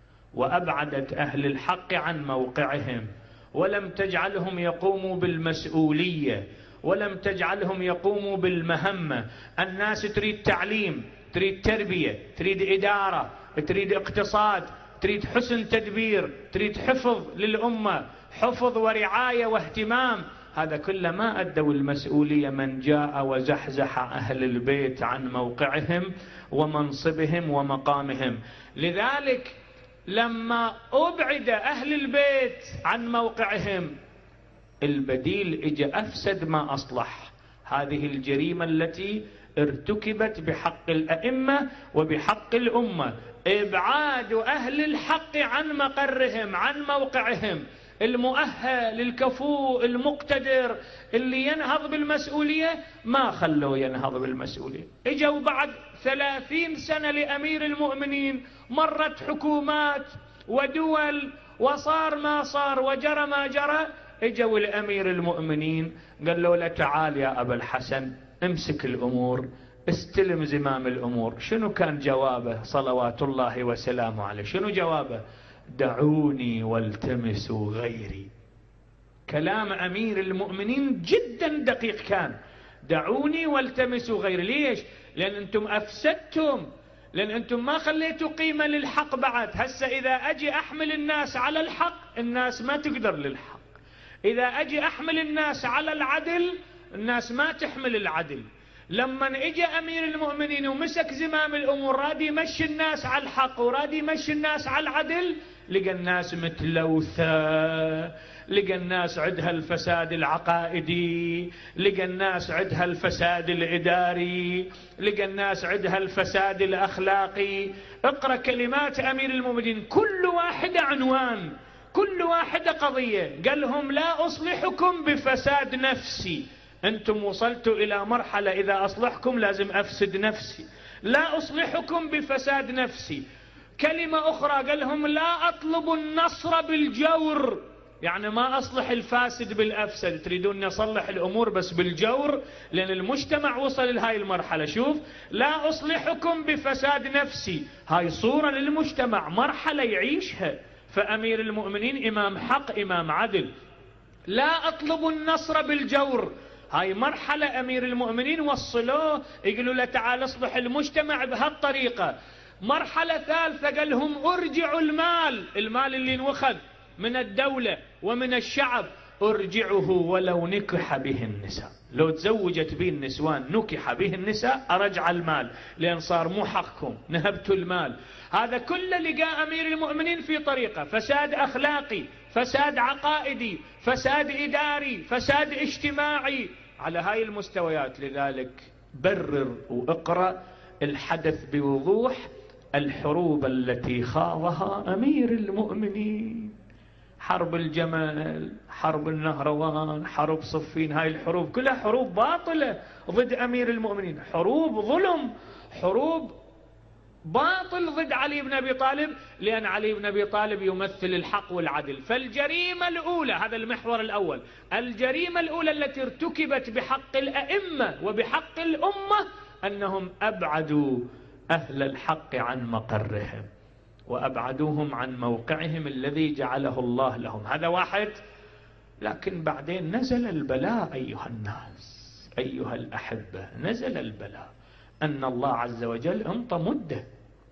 وأبعدت أهل الحق عن موقعهم، ولم تجعلهم يقوموا بالمسؤولية، ولم تجعلهم يقوموا بالمهمة. الناس تريد تعليم، تريد تربية، تريد إدارة، تريد اقتصاد، تريد حسن تدبير، تريد حفظ للأمة، حفظ ورعاية واهتمام. هذا كله ما أدوا المسؤولية من جاء وزحزح أهل البيت عن موقعهم ومنصبهم ومقامهم. لذلك لما أبعد أهل البيت عن موقعهم، البديل اجى أفسد ما أصلح. هذه الجريمة التي ارتكبت بحق الأئمة وبحق الأمة، إبعاد أهل الحق عن مقرهم، عن موقعهم، المؤهل الكفؤ المقتدر اللي ينهض بالمسؤولية ما خلوه ينهض بالمسؤولية. اجوا بعد ثلاثين سنة لأمير المؤمنين، مرت حكومات ودول وصار ما صار وجرى ما جرى، اجوا الأمير المؤمنين قال له تعال يا أبا الحسن امسك الأمور، استلم زمام الأمور. شنو كان جوابه صلوات الله وسلامه عليه؟ شنو جوابه؟ دعوني والتمسوا غيري. كلام أمير المؤمنين جدا دقيق كان، دعوني والتمسوا غيري. ليش؟ لأن أنتم أفسدتم، لأن أنتم ما خليتوا قيمة للحق بعد. هسه إذا أجي أحمل الناس على الحق، الناس ما تقدر للحق. إذا أجي أحمل الناس على العدل، الناس ما تحمل العدل. لما اجى أمير المؤمنين ومسك زمام الأمور، راد يمشي الناس على الحق وراد يمشي الناس على العدل، لقى الناس متلوثة، لقى الناس عندها الفساد العقائدي، لقى الناس عندها الفساد الإداري، لقى الناس عندها الفساد الأخلاقي. اقرأ كلمات أمير المؤمنين، كل واحدة عنوان، كل واحدة قضية. قال لهم لا أصلحكم بفساد نفسي، أنتم وصلتوا إلى مرحلة إذا أصلحكم لازم أفسد نفسي، لا أصلحكم بفساد نفسي. كلمة أخرى قال لهم لا أطلب النصر بالجور، يعني ما أصلح الفاسد بالأفسد، تريدون نصلح الأمور بس بالجور، لأن المجتمع وصل لهاي المرحلة. شوف، لا أصلحكم بفساد نفسي، هاي صورة للمجتمع، مرحلة يعيشها. فأمير المؤمنين إمام حق، إمام عدل. لا أطلب النصر بالجور، هاي مرحلة أمير المؤمنين وصلوه، يقولوا له تعال اصلح المجتمع بهالطريقة. مرحلة ثالثة قال لهم ارجعوا المال، المال اللي انوخذ من الدولة ومن الشعب، أرجعه ولو نكح به النساء، لو تزوجت به النسوان نكح به النساء أرجع المال، لأن صار مو حقكم، نهبت المال. هذا كله لقاء أمير المؤمنين في طريقة فساد أخلاقي، فساد عقائدي، فساد إداري، فساد اجتماعي، على هاي المستويات. لذلك برر وأقرأ الحدث بوضوح. الحروب التي خاضها أمير المؤمنين، حرب الجمل، حرب النهروان، حرب صفين، هاي الحروب كلها حروب باطلة ضد أمير المؤمنين، حروب ظلم، حروب باطل ضد علي بن أبي طالب، لأن علي بن أبي طالب يمثل الحق والعدل. فالجريمة الأولى، هذا المحور الأول، الجريمة الأولى التي ارتكبت بحق الأئمة وبحق الأمة أنهم أبعدوا أهل الحق عن مقرهم وأبعدوهم عن موقعهم الذي جعله الله لهم. هذا واحد. لكن بعدين نزل البلاء أيها الناس، أيها الأحبة، نزل البلاء أن الله عز وجل انطى مدة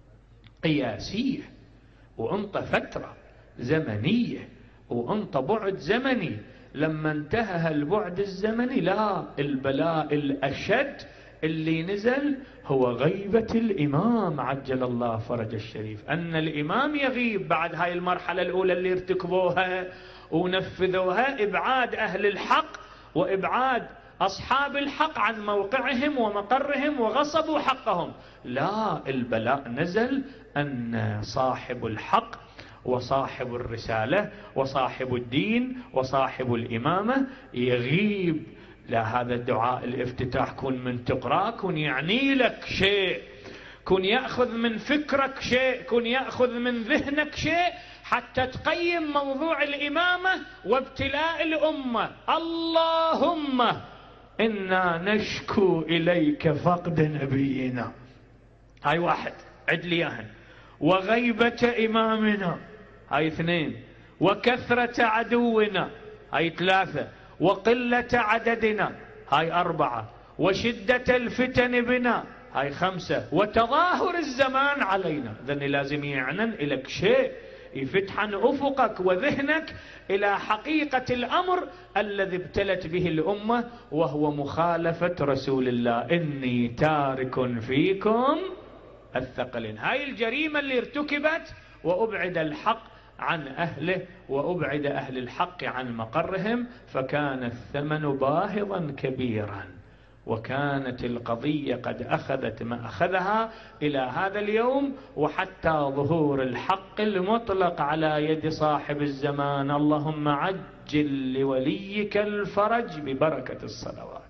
قياسية، وانطى فترة زمنية، وانطى بعد زمني. لما انتهى البعد الزمني، لا، البلاء الأشد اللي نزل هو غيبة الإمام عجل الله فرج الشريف. أن الإمام يغيب بعد هاي المرحلة الأولى اللي ارتكبوها ونفذوها، إبعاد أهل الحق وإبعاد أصحاب الحق عن موقعهم ومقرهم وغصبوا حقهم. لا، البلاء نزل أن صاحب الحق وصاحب الرسالة وصاحب الدين وصاحب الإمامة يغيب. لا، هذا الدعاء الافتتاح كن من تقرأ، كن يعني لك شيء، كن يأخذ من فكرك شيء، كن يأخذ من ذهنك شيء، حتى تقيم موضوع الإمامة وابتلاء الأمة. اللهم إنا نشكو إليك فقد نبينا، هاي واحد، عد لي أهن، وغيبة إمامنا، هاي اثنين، وكثرة عدونا، هاي ثلاثة، وقلة عددنا، هاي أربعة، وشدة الفتن بنا، هاي خمسة، وتظاهر الزمان علينا. ذني لازم يعنن إلك شيء يفتحن أفقك وذهنك إلى حقيقة الأمر الذي ابتلت به الأمة، وهو مخالفة رسول الله، إني تارك فيكم الثقلين. هاي الجريمة اللي ارتكبت، وأبعد الحق عن أهله وأبعد أهل الحق عن مقرهم، فكان الثمن باهظا كبيرا، وكانت القضية قد أخذت ما أخذها إلى هذا اليوم، وحتى ظهور الحق المطلق على يد صاحب الزمان. اللهم عجل لوليك الفرج ببركة الصلوات.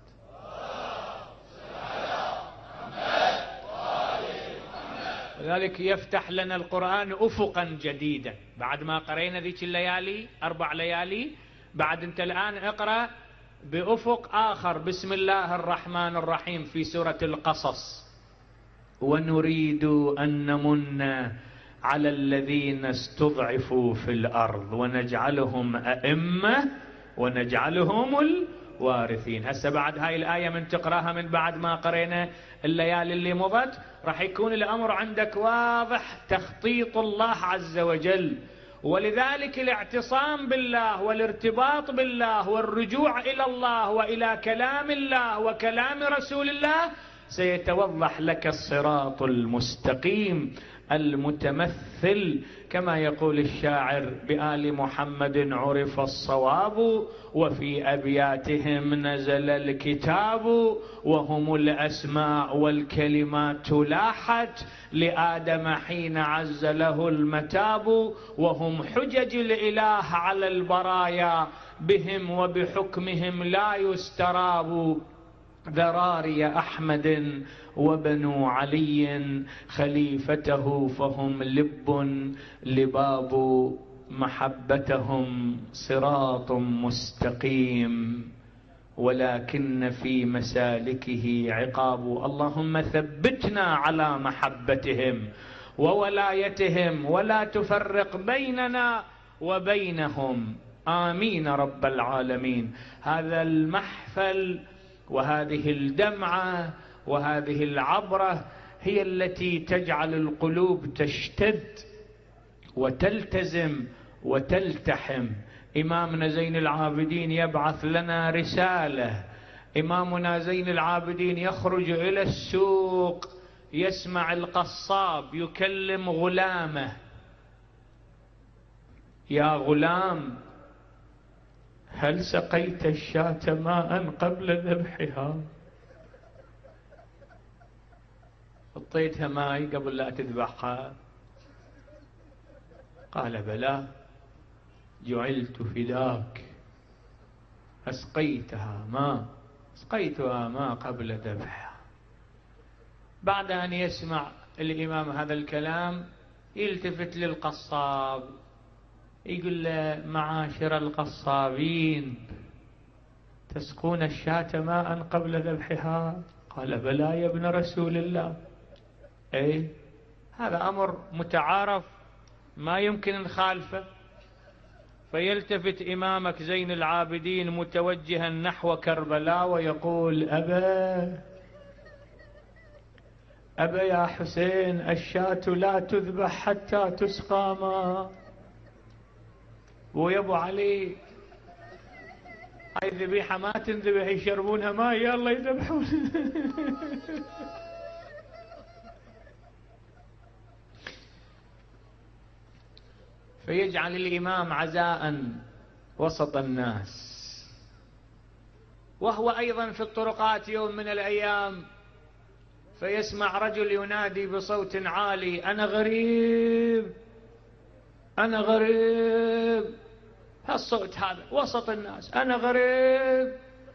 لذلك يفتح لنا القرآن أفقا جديدا. بعد ما قرينا ذيك الليالي، أربع ليالي، بعد أنت الآن اقرأ بأفق آخر. بسم الله الرحمن الرحيم في سورة القصص: ونريد أن نمن على الذين استضعفوا في الأرض ونجعلهم أئمة ونجعلهم الوارثين. هسه بعد هاي الآية من تقراها من بعد ما قرينا الليالي اللي مضت، راح يكون الأمر عندك واضح، تخطيط الله عز وجل. ولذلك الاعتصام بالله والارتباط بالله والرجوع إلى الله وإلى كلام الله وكلام رسول الله، سيتوضح لك الصراط المستقيم المتمثل كما يقول الشاعر: بآل محمد عرف الصواب وفي أبياتهم نزل الكتاب، وهم الأسماء والكلمات لاحت لآدم حين عز له المتاب، وهم حجج الإله على البرايا بهم وبحكمهم لا يستراب، ذراري أحمد وبنو علي خليفته فهم لب لباب، محبتهم صراط مستقيم ولكن في مسالكه عقاب. اللهم ثبتنا على محبتهم وولايتهم ولا تفرق بيننا وبينهم، آمين رب العالمين. هذا المحفل وهذه الدمعة وهذه العبرة هي التي تجعل القلوب تشتد وتلتزم وتلتحم. إمامنا زين العابدين يبعث لنا رسالة، إمامنا زين العابدين يخرج إلى السوق، يسمع القصاب يكلم غلامه: يا غلام، هل سقيت الشاة ماء قبل ذبحها؟ حطيتها ماي قبل لا تذبحها؟ قال: بلى، جعلت فداك، أسقيتها ماء أسقيتها ماء قبل ذبحها. بعد أن يسمع الإمام هذا الكلام يلتفت للقصاب يقول له: معاشر القصابين، تسقون الشاة ماء قبل ذبحها؟ قال: بلى يا ابن رسول الله. أي هذا أمر متعارف ما يمكن نخالفه. فيلتفت إمامك زين العابدين متوجها نحو كربلاء ويقول: أبا أبا يا حسين، الشاة لا تذبح حتى تسقى ماء. ويا ابو علي، هاي الذبيحة ما تنذبح، يشربونها ماء يلا يذبحون. فيجعل الإمام عزاء وسط الناس، وهو أيضا في الطرقات يوم من الأيام فيسمع رجل ينادي بصوت عالي: أنا غريب، أنا غريب. هالصوت هذا وسط الناس: أنا غريب.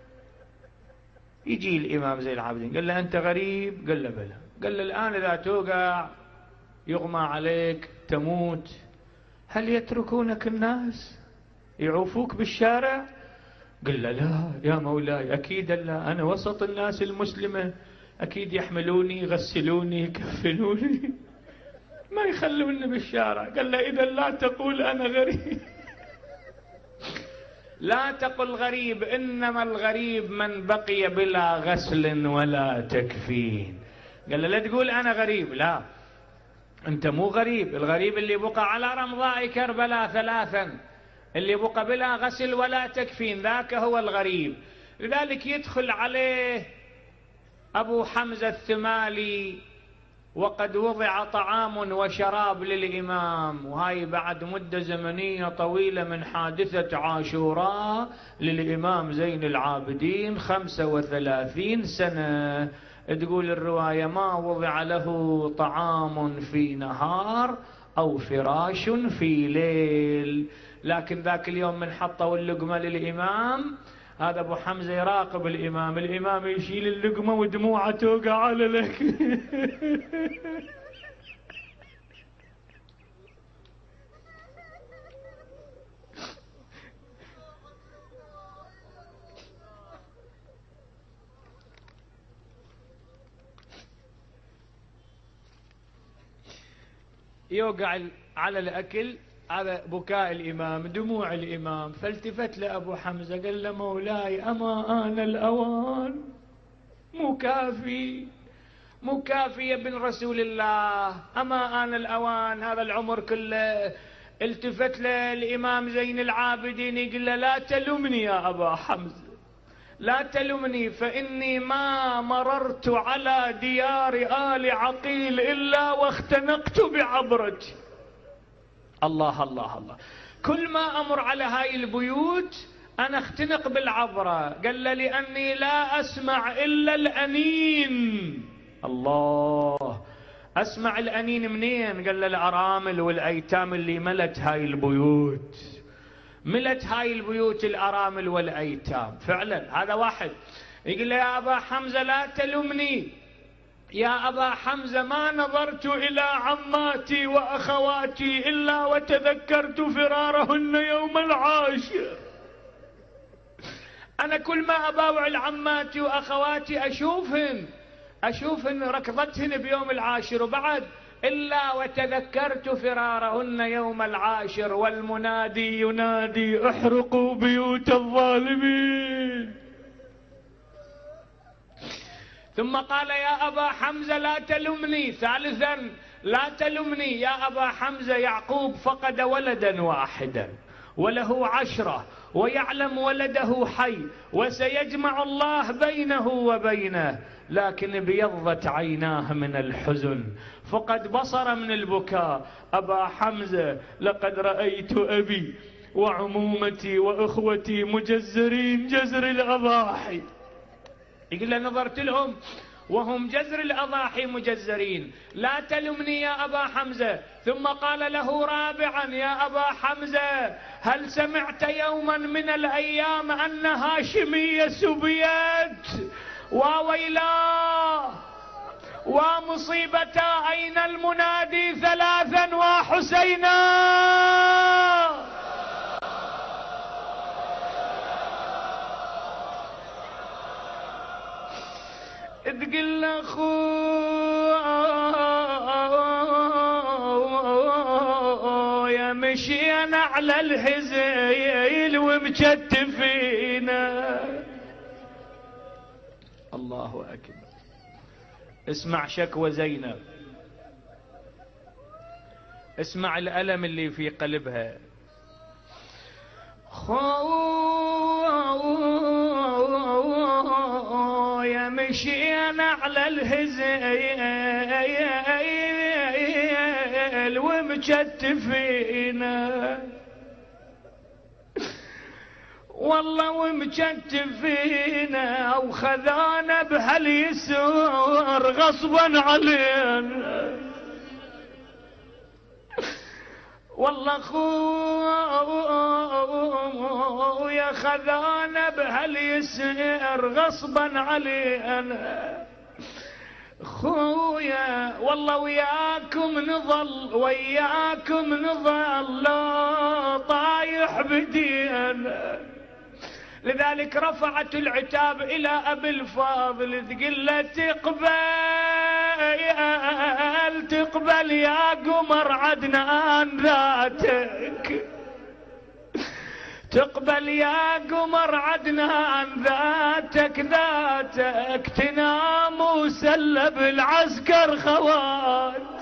يجي الإمام زين العابدين قال له: أنت غريب؟ قال له: بلى. قال له: الآن إذا توقع يغمى عليك تموت، هل يتركونك الناس يعوفوك بالشارع؟ قال له: لا يا مولاي، أكيد لا، أنا وسط الناس المسلمة، أكيد يحملوني يغسلوني يكفنوني، ما يخلوني بالشارع. قال له: إذا لا تقول أنا غريب. لا تقل غريب، إنما الغريب من بقي بلا غسل ولا تكفين. قال له: لا تقول أنا غريب، لا، أنت مو غريب، الغريب اللي بقى على رمضاء كربلاء ثلاثا، اللي بقى بلا غسل ولا تكفين، ذاك هو الغريب. لذلك يدخل عليه أبو حمزة الثمالي وقد وضع طعام وشراب للإمام، وهاي بعد مدة زمنية طويلة من حادثة عاشوراء للإمام زين العابدين، خمسة وثلاثين سنة. تقول الرواية: ما وضع له طعام في نهار أو فراش في ليل. لكن ذاك اليوم من حطوا اللقمة للإمام، هذا أبو حمزة يراقب الإمام، الإمام يشيل اللقمة ودموعه توقع على لك. يوقع على الأكل، هذا بكاء الإمام، دموع الإمام. فالتفت لأبو حمزة قال له: مولاي، أما آن الأوان؟ مو كافي، مو كافي يا ابن رسول الله، أما آن الأوان؟ هذا العمر كله. التفت له الإمام زين العابدين يقول له: لا تلمني يا أبا حمزة، لا تلمني، فإني ما مررت على ديار آل عقيل إلا واختنقت بعبرتي. الله الله الله، كل ما أمر على هاي البيوت أنا اختنق بالعبرة. قال له: لأني لا أسمع إلا الأنين. الله، أسمع الأنين منين؟ قال له: الأرامل والأيتام اللي ملت هاي البيوت، ملت هاي البيوت الأرامل والأيتام. فعلا هذا واحد يقول له: يا أبا حمزة لا تلمني، يا أبا حمزة ما نظرت إلى عماتي وأخواتي إلا وتذكرت فرارهن يوم العاشر. أنا كل ما أباوع العماتي وأخواتي أشوفهن أشوفهن ركضتهن بيوم العاشر، وبعد إلا وتذكرت فرارهن يوم العاشر، والمنادي ينادي: احرقوا بيوت الظالمين. ثم قال: يا أبا حمزة لا تلمني. ثالثا لا تلمني يا أبا حمزة، يعقوب فقد ولدا واحدا وله عشرة ويعلم ولده حي وسيجمع الله بينه وبينه، لكن ابيضت عيناه من الحزن فقد بصر من البكاء. أبا حمزة لقد رأيت أبي وعمومتي وأخوتي مجزرين جزر الأضاحي. يقول نظرت لهم وهم جزر الأضاحي مجزرين، لا تلمني يا أبا حمزة. ثم قال له رابعا يا أبا حمزة هل سمعت يوما من الأيام أن هاشمية سبيت؟ وويلاه ومصيبتا أين المنادي ثلاثا وحسينا؟ تقل اخويا مشينا على الهزيل ومكتفينا. الله اكبر. اسمع شكوى زينب، اسمع الألم اللي في قلبها. يا مشينا على الهزيل ومكتفينا، والله ومكتفينا وخذانا بهاليسر غصبا علينا. والله خويا خذانا بهاليسر غصبا علينا. خويا والله وياكم نظل وياكم نظل لا طايح بدينا. لذلك رفعت العتاب إلى أبي الفاضل تقول له تقبل تقبل يا قمر عدنان ذاتك، تقبل يا قمر عدنان ذاتك ذاتك تنام وسلب العسكر خوات.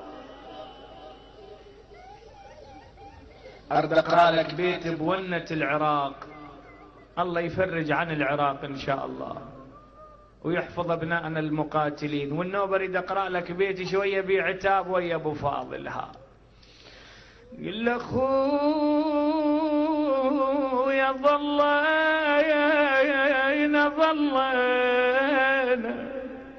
أرد أقرأ لك بيت بونة العراق، الله يفرج عن العراق إن شاء الله ويحفظ أبنائنا المقاتلين. والنوبة أريد أقرأ لك بيت شوية بعتاب ويا أبو فاضل. ها قل أخويا ظلينا ظلينا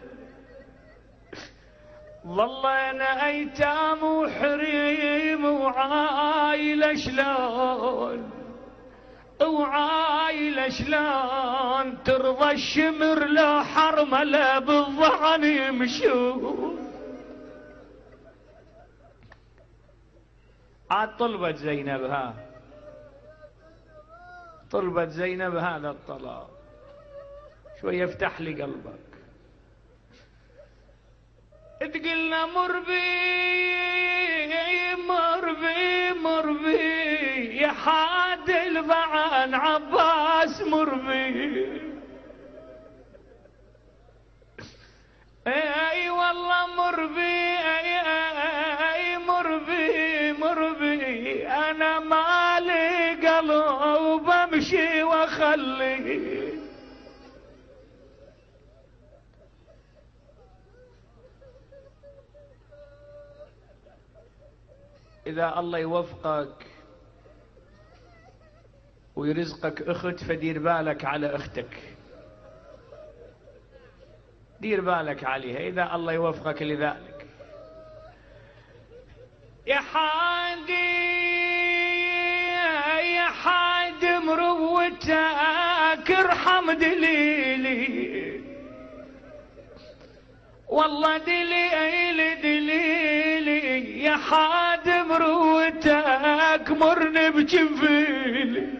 ظلينا أيتام وحريم وعايلة شلون وعايلة شلون ترضى الشمر لا حرملة بالظعن يمشون. عاد طلبت زينب ها طلبت زينب هذا الطلاق. شوية افتح لي قلبك. تقلنا مر بي مر بي مر بي يا حاد البعن عباس مر بي. اي والله مر بي اي مر بي مر بي انا مالي قلب بمشي واخلي. إذا الله يوفقك ويرزقك أخت فدير بالك على أختك، دير بالك عليها إذا الله يوفقك لذلك. يا حادي يا حاد مروتك ارحم دليلي، والله دليلي دليلي يا حاد مروتك مرني بجنفيلي.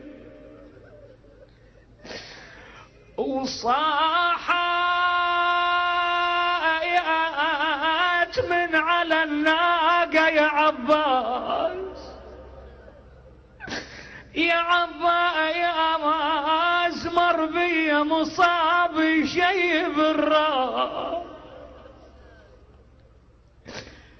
وصاحت من على الناقة يا عباس يا عباس يا عباس مر بي مصاب شيب الراس.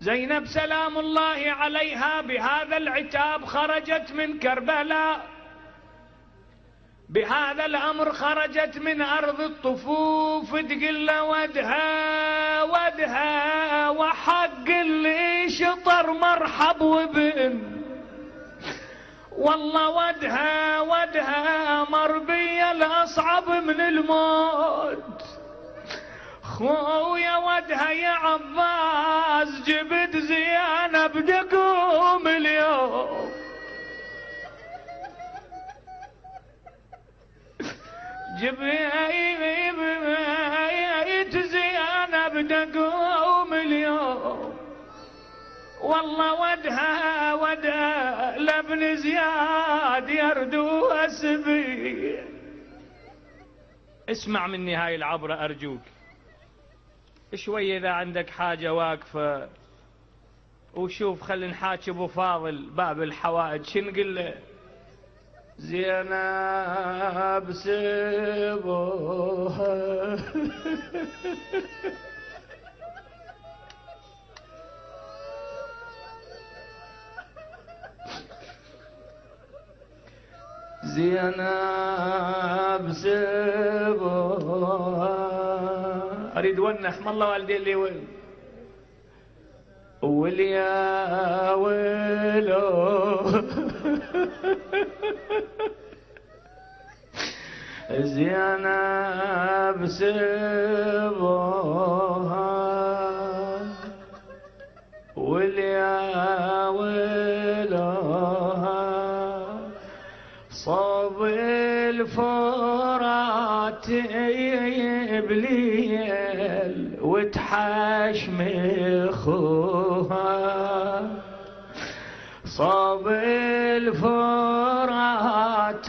زينب سلام الله عليها بهذا العتاب خرجت من كربلاء، بهذا الأمر خرجت من أرض الطفوف، تقول له ودها ودها وحق اللي شطر مرحب وبن، والله ودها ودها مربية الأصعب من الموت، خويا ودها يا عباس جبت زينب دقوم اليوم، جبت زينب دقوم اليوم، والله ودها ودها لابن زياد يردو أسبي. اسمع مني هاي العبرة أرجوك شوية إذا عندك حاجة واقفة، وشوف خلي نحاكي أبو فاضل باب الحوائج شنقل له؟ زينب سبوها زينب سبوها. اريد ونح ما الله والدي اللي وين واليا ويلو زينب سبوها واليا ويلوها، صوب الفرات بليل وتحشم اخوها، صوب الفرات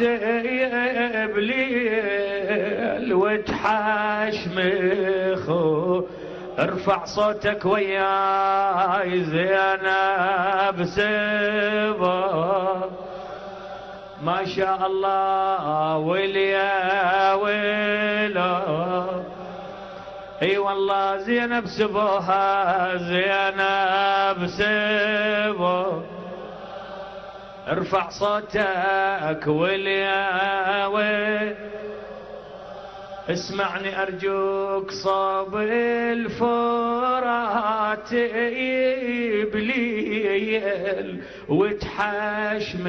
بليل وتحشم اخوها. ارفع صوتك وياي زينب سبا ما شاء الله واليا ويلا. اي والله زينب سبوها زينب سبو. ارفع صوتك واليا ويلا. اسمعني أرجوك صوب الفرات بليل وتحشم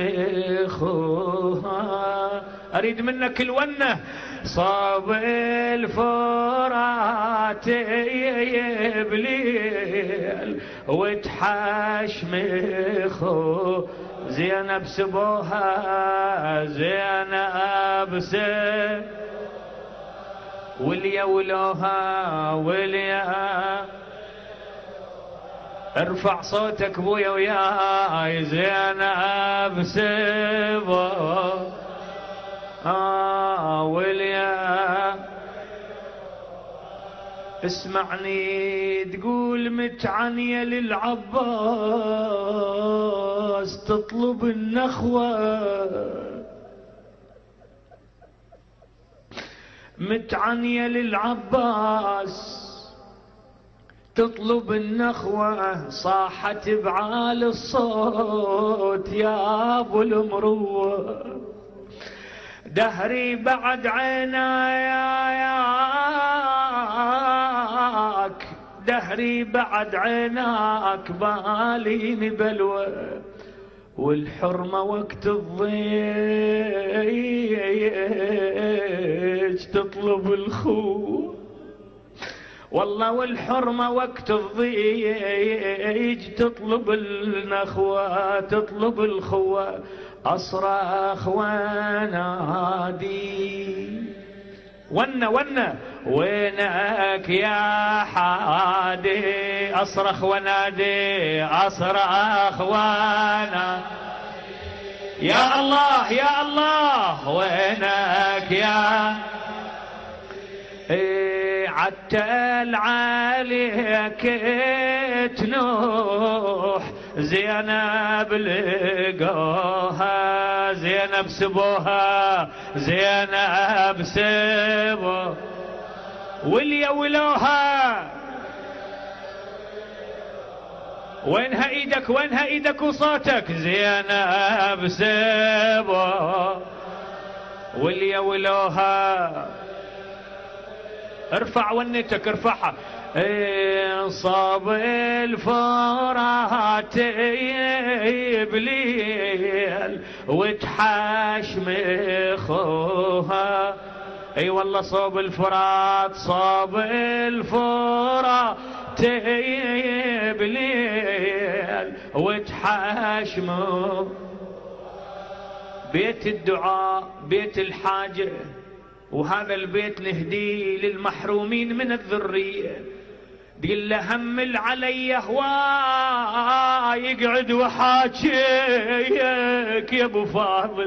اخوها. أريد منك الونة. صوب الفرات بليل وتحشم اخوها. زينب سبوها زينب سبوها واليا ولوها واليا. ارفع صوتك بويا وياي زينب سبو آه واليا. اسمعني تقول متعنية للعباس تطلب النخوة، متعنية للعباس تطلب النخوة. صاحت بعال الصوت يا ابو المروة دهري بعد عيناك، دهري بعد عيناك باليني بلوى. والحرمة وقت الضيج تطلب الخو، والله والحرمة وقت الضيج تطلب النخوة تطلب الخوة. أصرخ ونادي ونا ونا وينك يا حادي. أصرخ ونادي أصرخ ونادي يا الله يا الله وينك يا إيه. عتل عليك تنوح زينب لقوها زينب سبوها زينب سبو واليا ولوها. وينها ايدك وينها ايدك وصوتك؟ زينب سيبو واليا ولوها. ارفع ونتك ارفعها. صاب الفرات بليل وتحاش مخوها. اي والله صوب الفرات صوب الفرات بليل وتحاشمه. بيت الدعاء بيت الحاجة، وهذا البيت نهديه للمحرومين من الذرية. تقول له همل علي هواي يقعد وحاجيك يا ابو فاضل،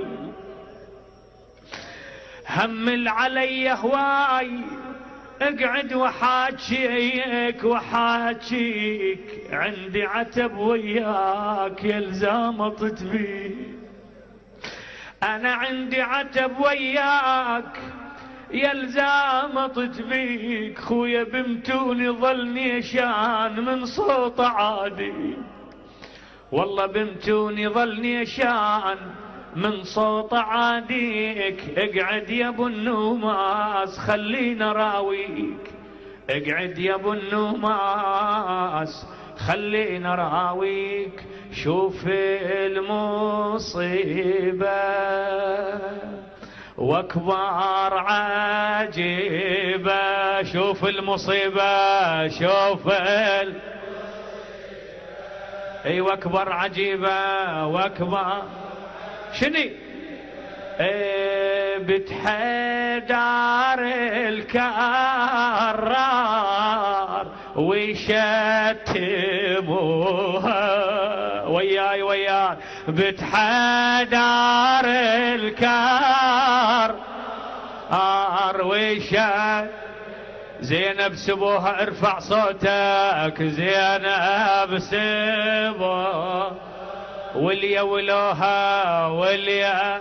همل علي هواي اقعد وحاجيك وحاجيك، عندي عتب وياك يلزم تتبي. انا عندي عتب وياك يلزم تتبيك، خويا بمتوني ظلني شان من صوت عادي، والله بمتوني ظلني شان من صوت عاديك. اقعد يا ابو النوماس خلينا راويك، اقعد يا ابو النوماس خلينا راويك. شوف المصيبة واكبر عجيبة، شوف المصيبة شوف ال... اي واكبر عجيبة واكبر شني ايه بتحدار الكرار ويشتموها. وياي وياي بتحدار الكرار ويشت. زينب سبوها ارفع صوتك. زينب سبوها واليا ولوها واليا.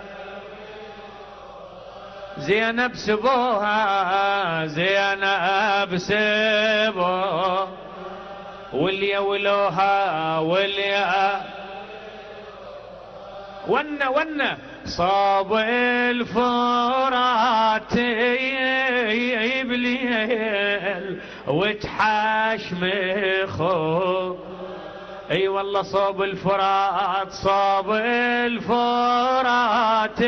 زينب سبوها زينب سبوها واليا ولوها واليا. ونا ونا صاب الفرات بليل وتحاش مخو. اي والله صوب الفرات صوب الفرات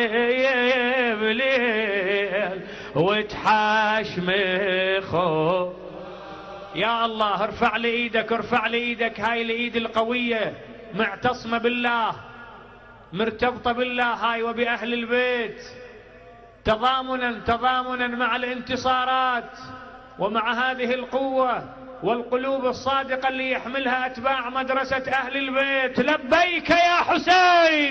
بليل وتحاش مخو. يا الله ارفع لي ايدك ارفع لي ايدك. هاي الايد القوية معتصمة بالله مرتبطة بالله هاي وبأهل البيت، تضامنا تضامنا مع الانتصارات ومع هذه القوة والقلوب الصادقة اللي يحملها أتباع مدرسة أهل البيت. لبيك يا حسين.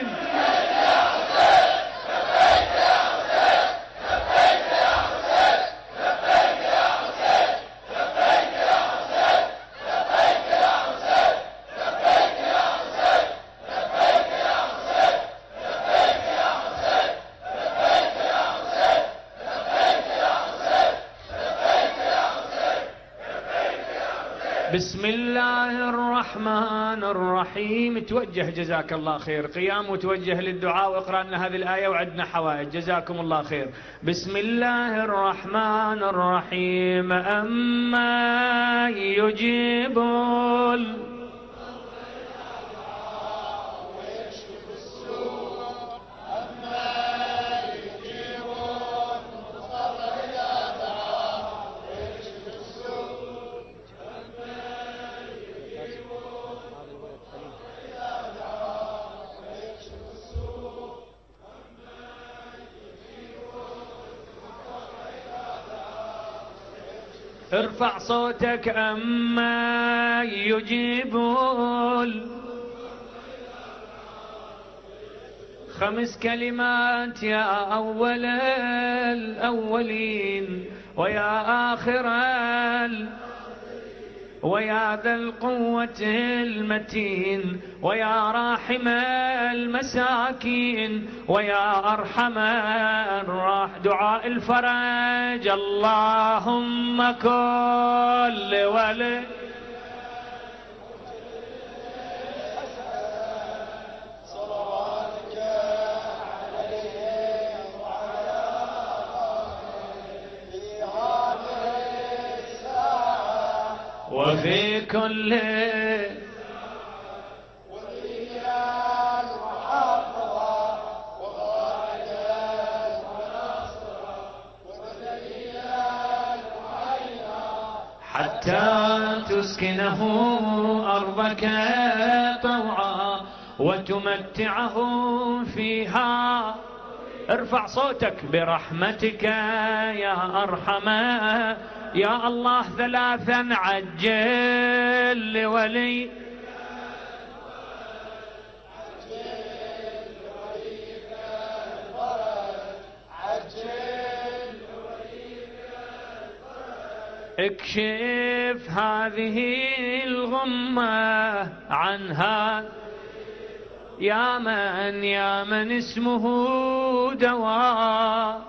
بسم الله الرحمن الرحيم. توجه جزاك الله خير قيام وتوجه للدعاء واقرأ لنا هذه الآية وعدنا حوائج جزاكم الله خير. بسم الله الرحمن الرحيم. أما يجيبون ارفع صوتك. أما يجيبون خمس كلمات يا أول الأولين ويا آخر ويا ذا القوة المتين ويا راحم المساكين ويا أرحم الراح. دعاء الفرج. اللهم كل ولي في كل حتى تسكنه أرضك طوعا وتمتعه فيها. ارفع صوتك برحمتك يا أرحم يا الله ثلاثا عجل لولي اكشف هذه الغمة عنها يا من يا من اسمه دواء.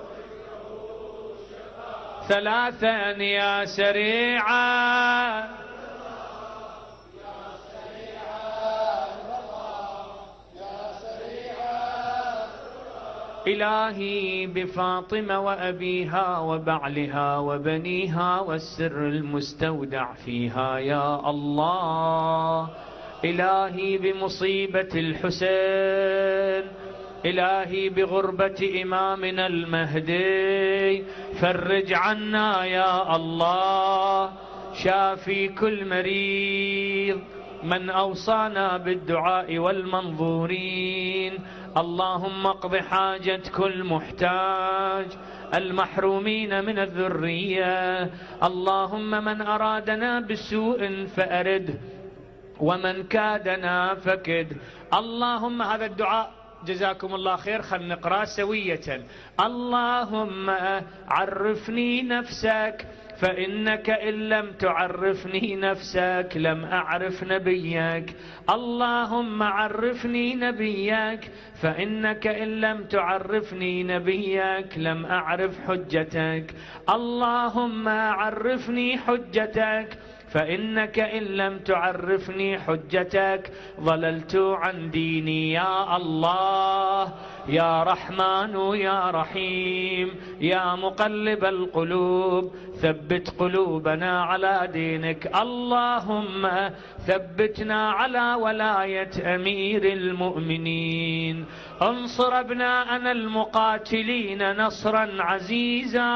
ثلاثا يا سريعا إلهي بفاطمة وأبيها وبعلها وبنيها والسر المستودع فيها يا الله. إلهي بمصيبة الحسين، إلهي بغربة إمامنا المهدي، فرج عنا يا الله. شافي كل مريض من أوصانا بالدعاء والمنظورين. اللهم اقض حاجة كل محتاج، المحرومين من الذرية. اللهم من أرادنا بسوء فأرده ومن كادنا فكد. اللهم هذا الدعاء جزاكم الله خير خلنا نقرأ سوية. اللهم عرفني نفسك فإنك إن لم تعرفني نفسك لم أعرف نبيك. اللهم عرفني نبيك فإنك إن لم تعرفني نبيك لم أعرف حجتك. اللهم عرفني حجتك فإنك إن لم تعرفني حجتك ضللت عن ديني يا الله. يا رحمن يا رحيم يا مقلب القلوب ثبت قلوبنا على دينك. اللهم ثبتنا على ولاية أمير المؤمنين. انصر أبناءنا المقاتلين نصرا عزيزا.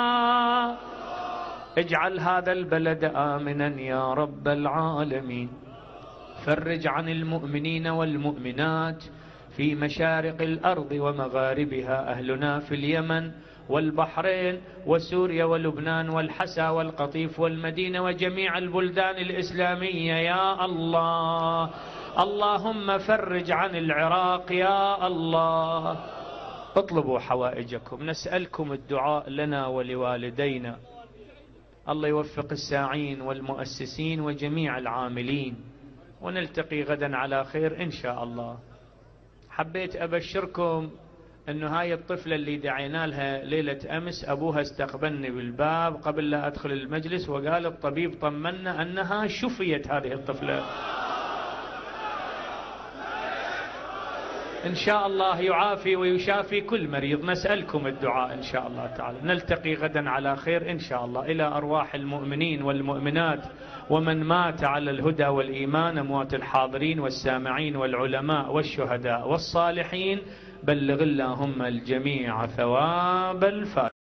اجعل هذا البلد آمنا يا رب العالمين. فرج عن المؤمنين والمؤمنات في مشارق الأرض ومغاربها، أهلنا في اليمن والبحرين وسوريا ولبنان والحسا والقطيف والمدينة وجميع البلدان الإسلامية يا الله. اللهم فرج عن العراق يا الله. اطلبوا حوائجكم، نسألكم الدعاء لنا ولوالدينا. الله يوفق الساعين والمؤسسين وجميع العاملين، ونلتقي غدا على خير إن شاء الله. حبيت أبشركم أنه هاي الطفلة اللي دعينا لها ليلة أمس أبوها استقبلني بالباب قبل لا أدخل المجلس وقال الطبيب طمنا أنها شفيت هذه الطفلة. إن شاء الله يعافي ويشافي كل مريض. نسألكم الدعاء إن شاء الله تعالى. نلتقي غدا على خير إن شاء الله. إلى أرواح المؤمنين والمؤمنات ومن مات على الهدى والإيمان، أموات الحاضرين والسامعين والعلماء والشهداء والصالحين، بلغ اللهم الجميع ثواب الفاتحة.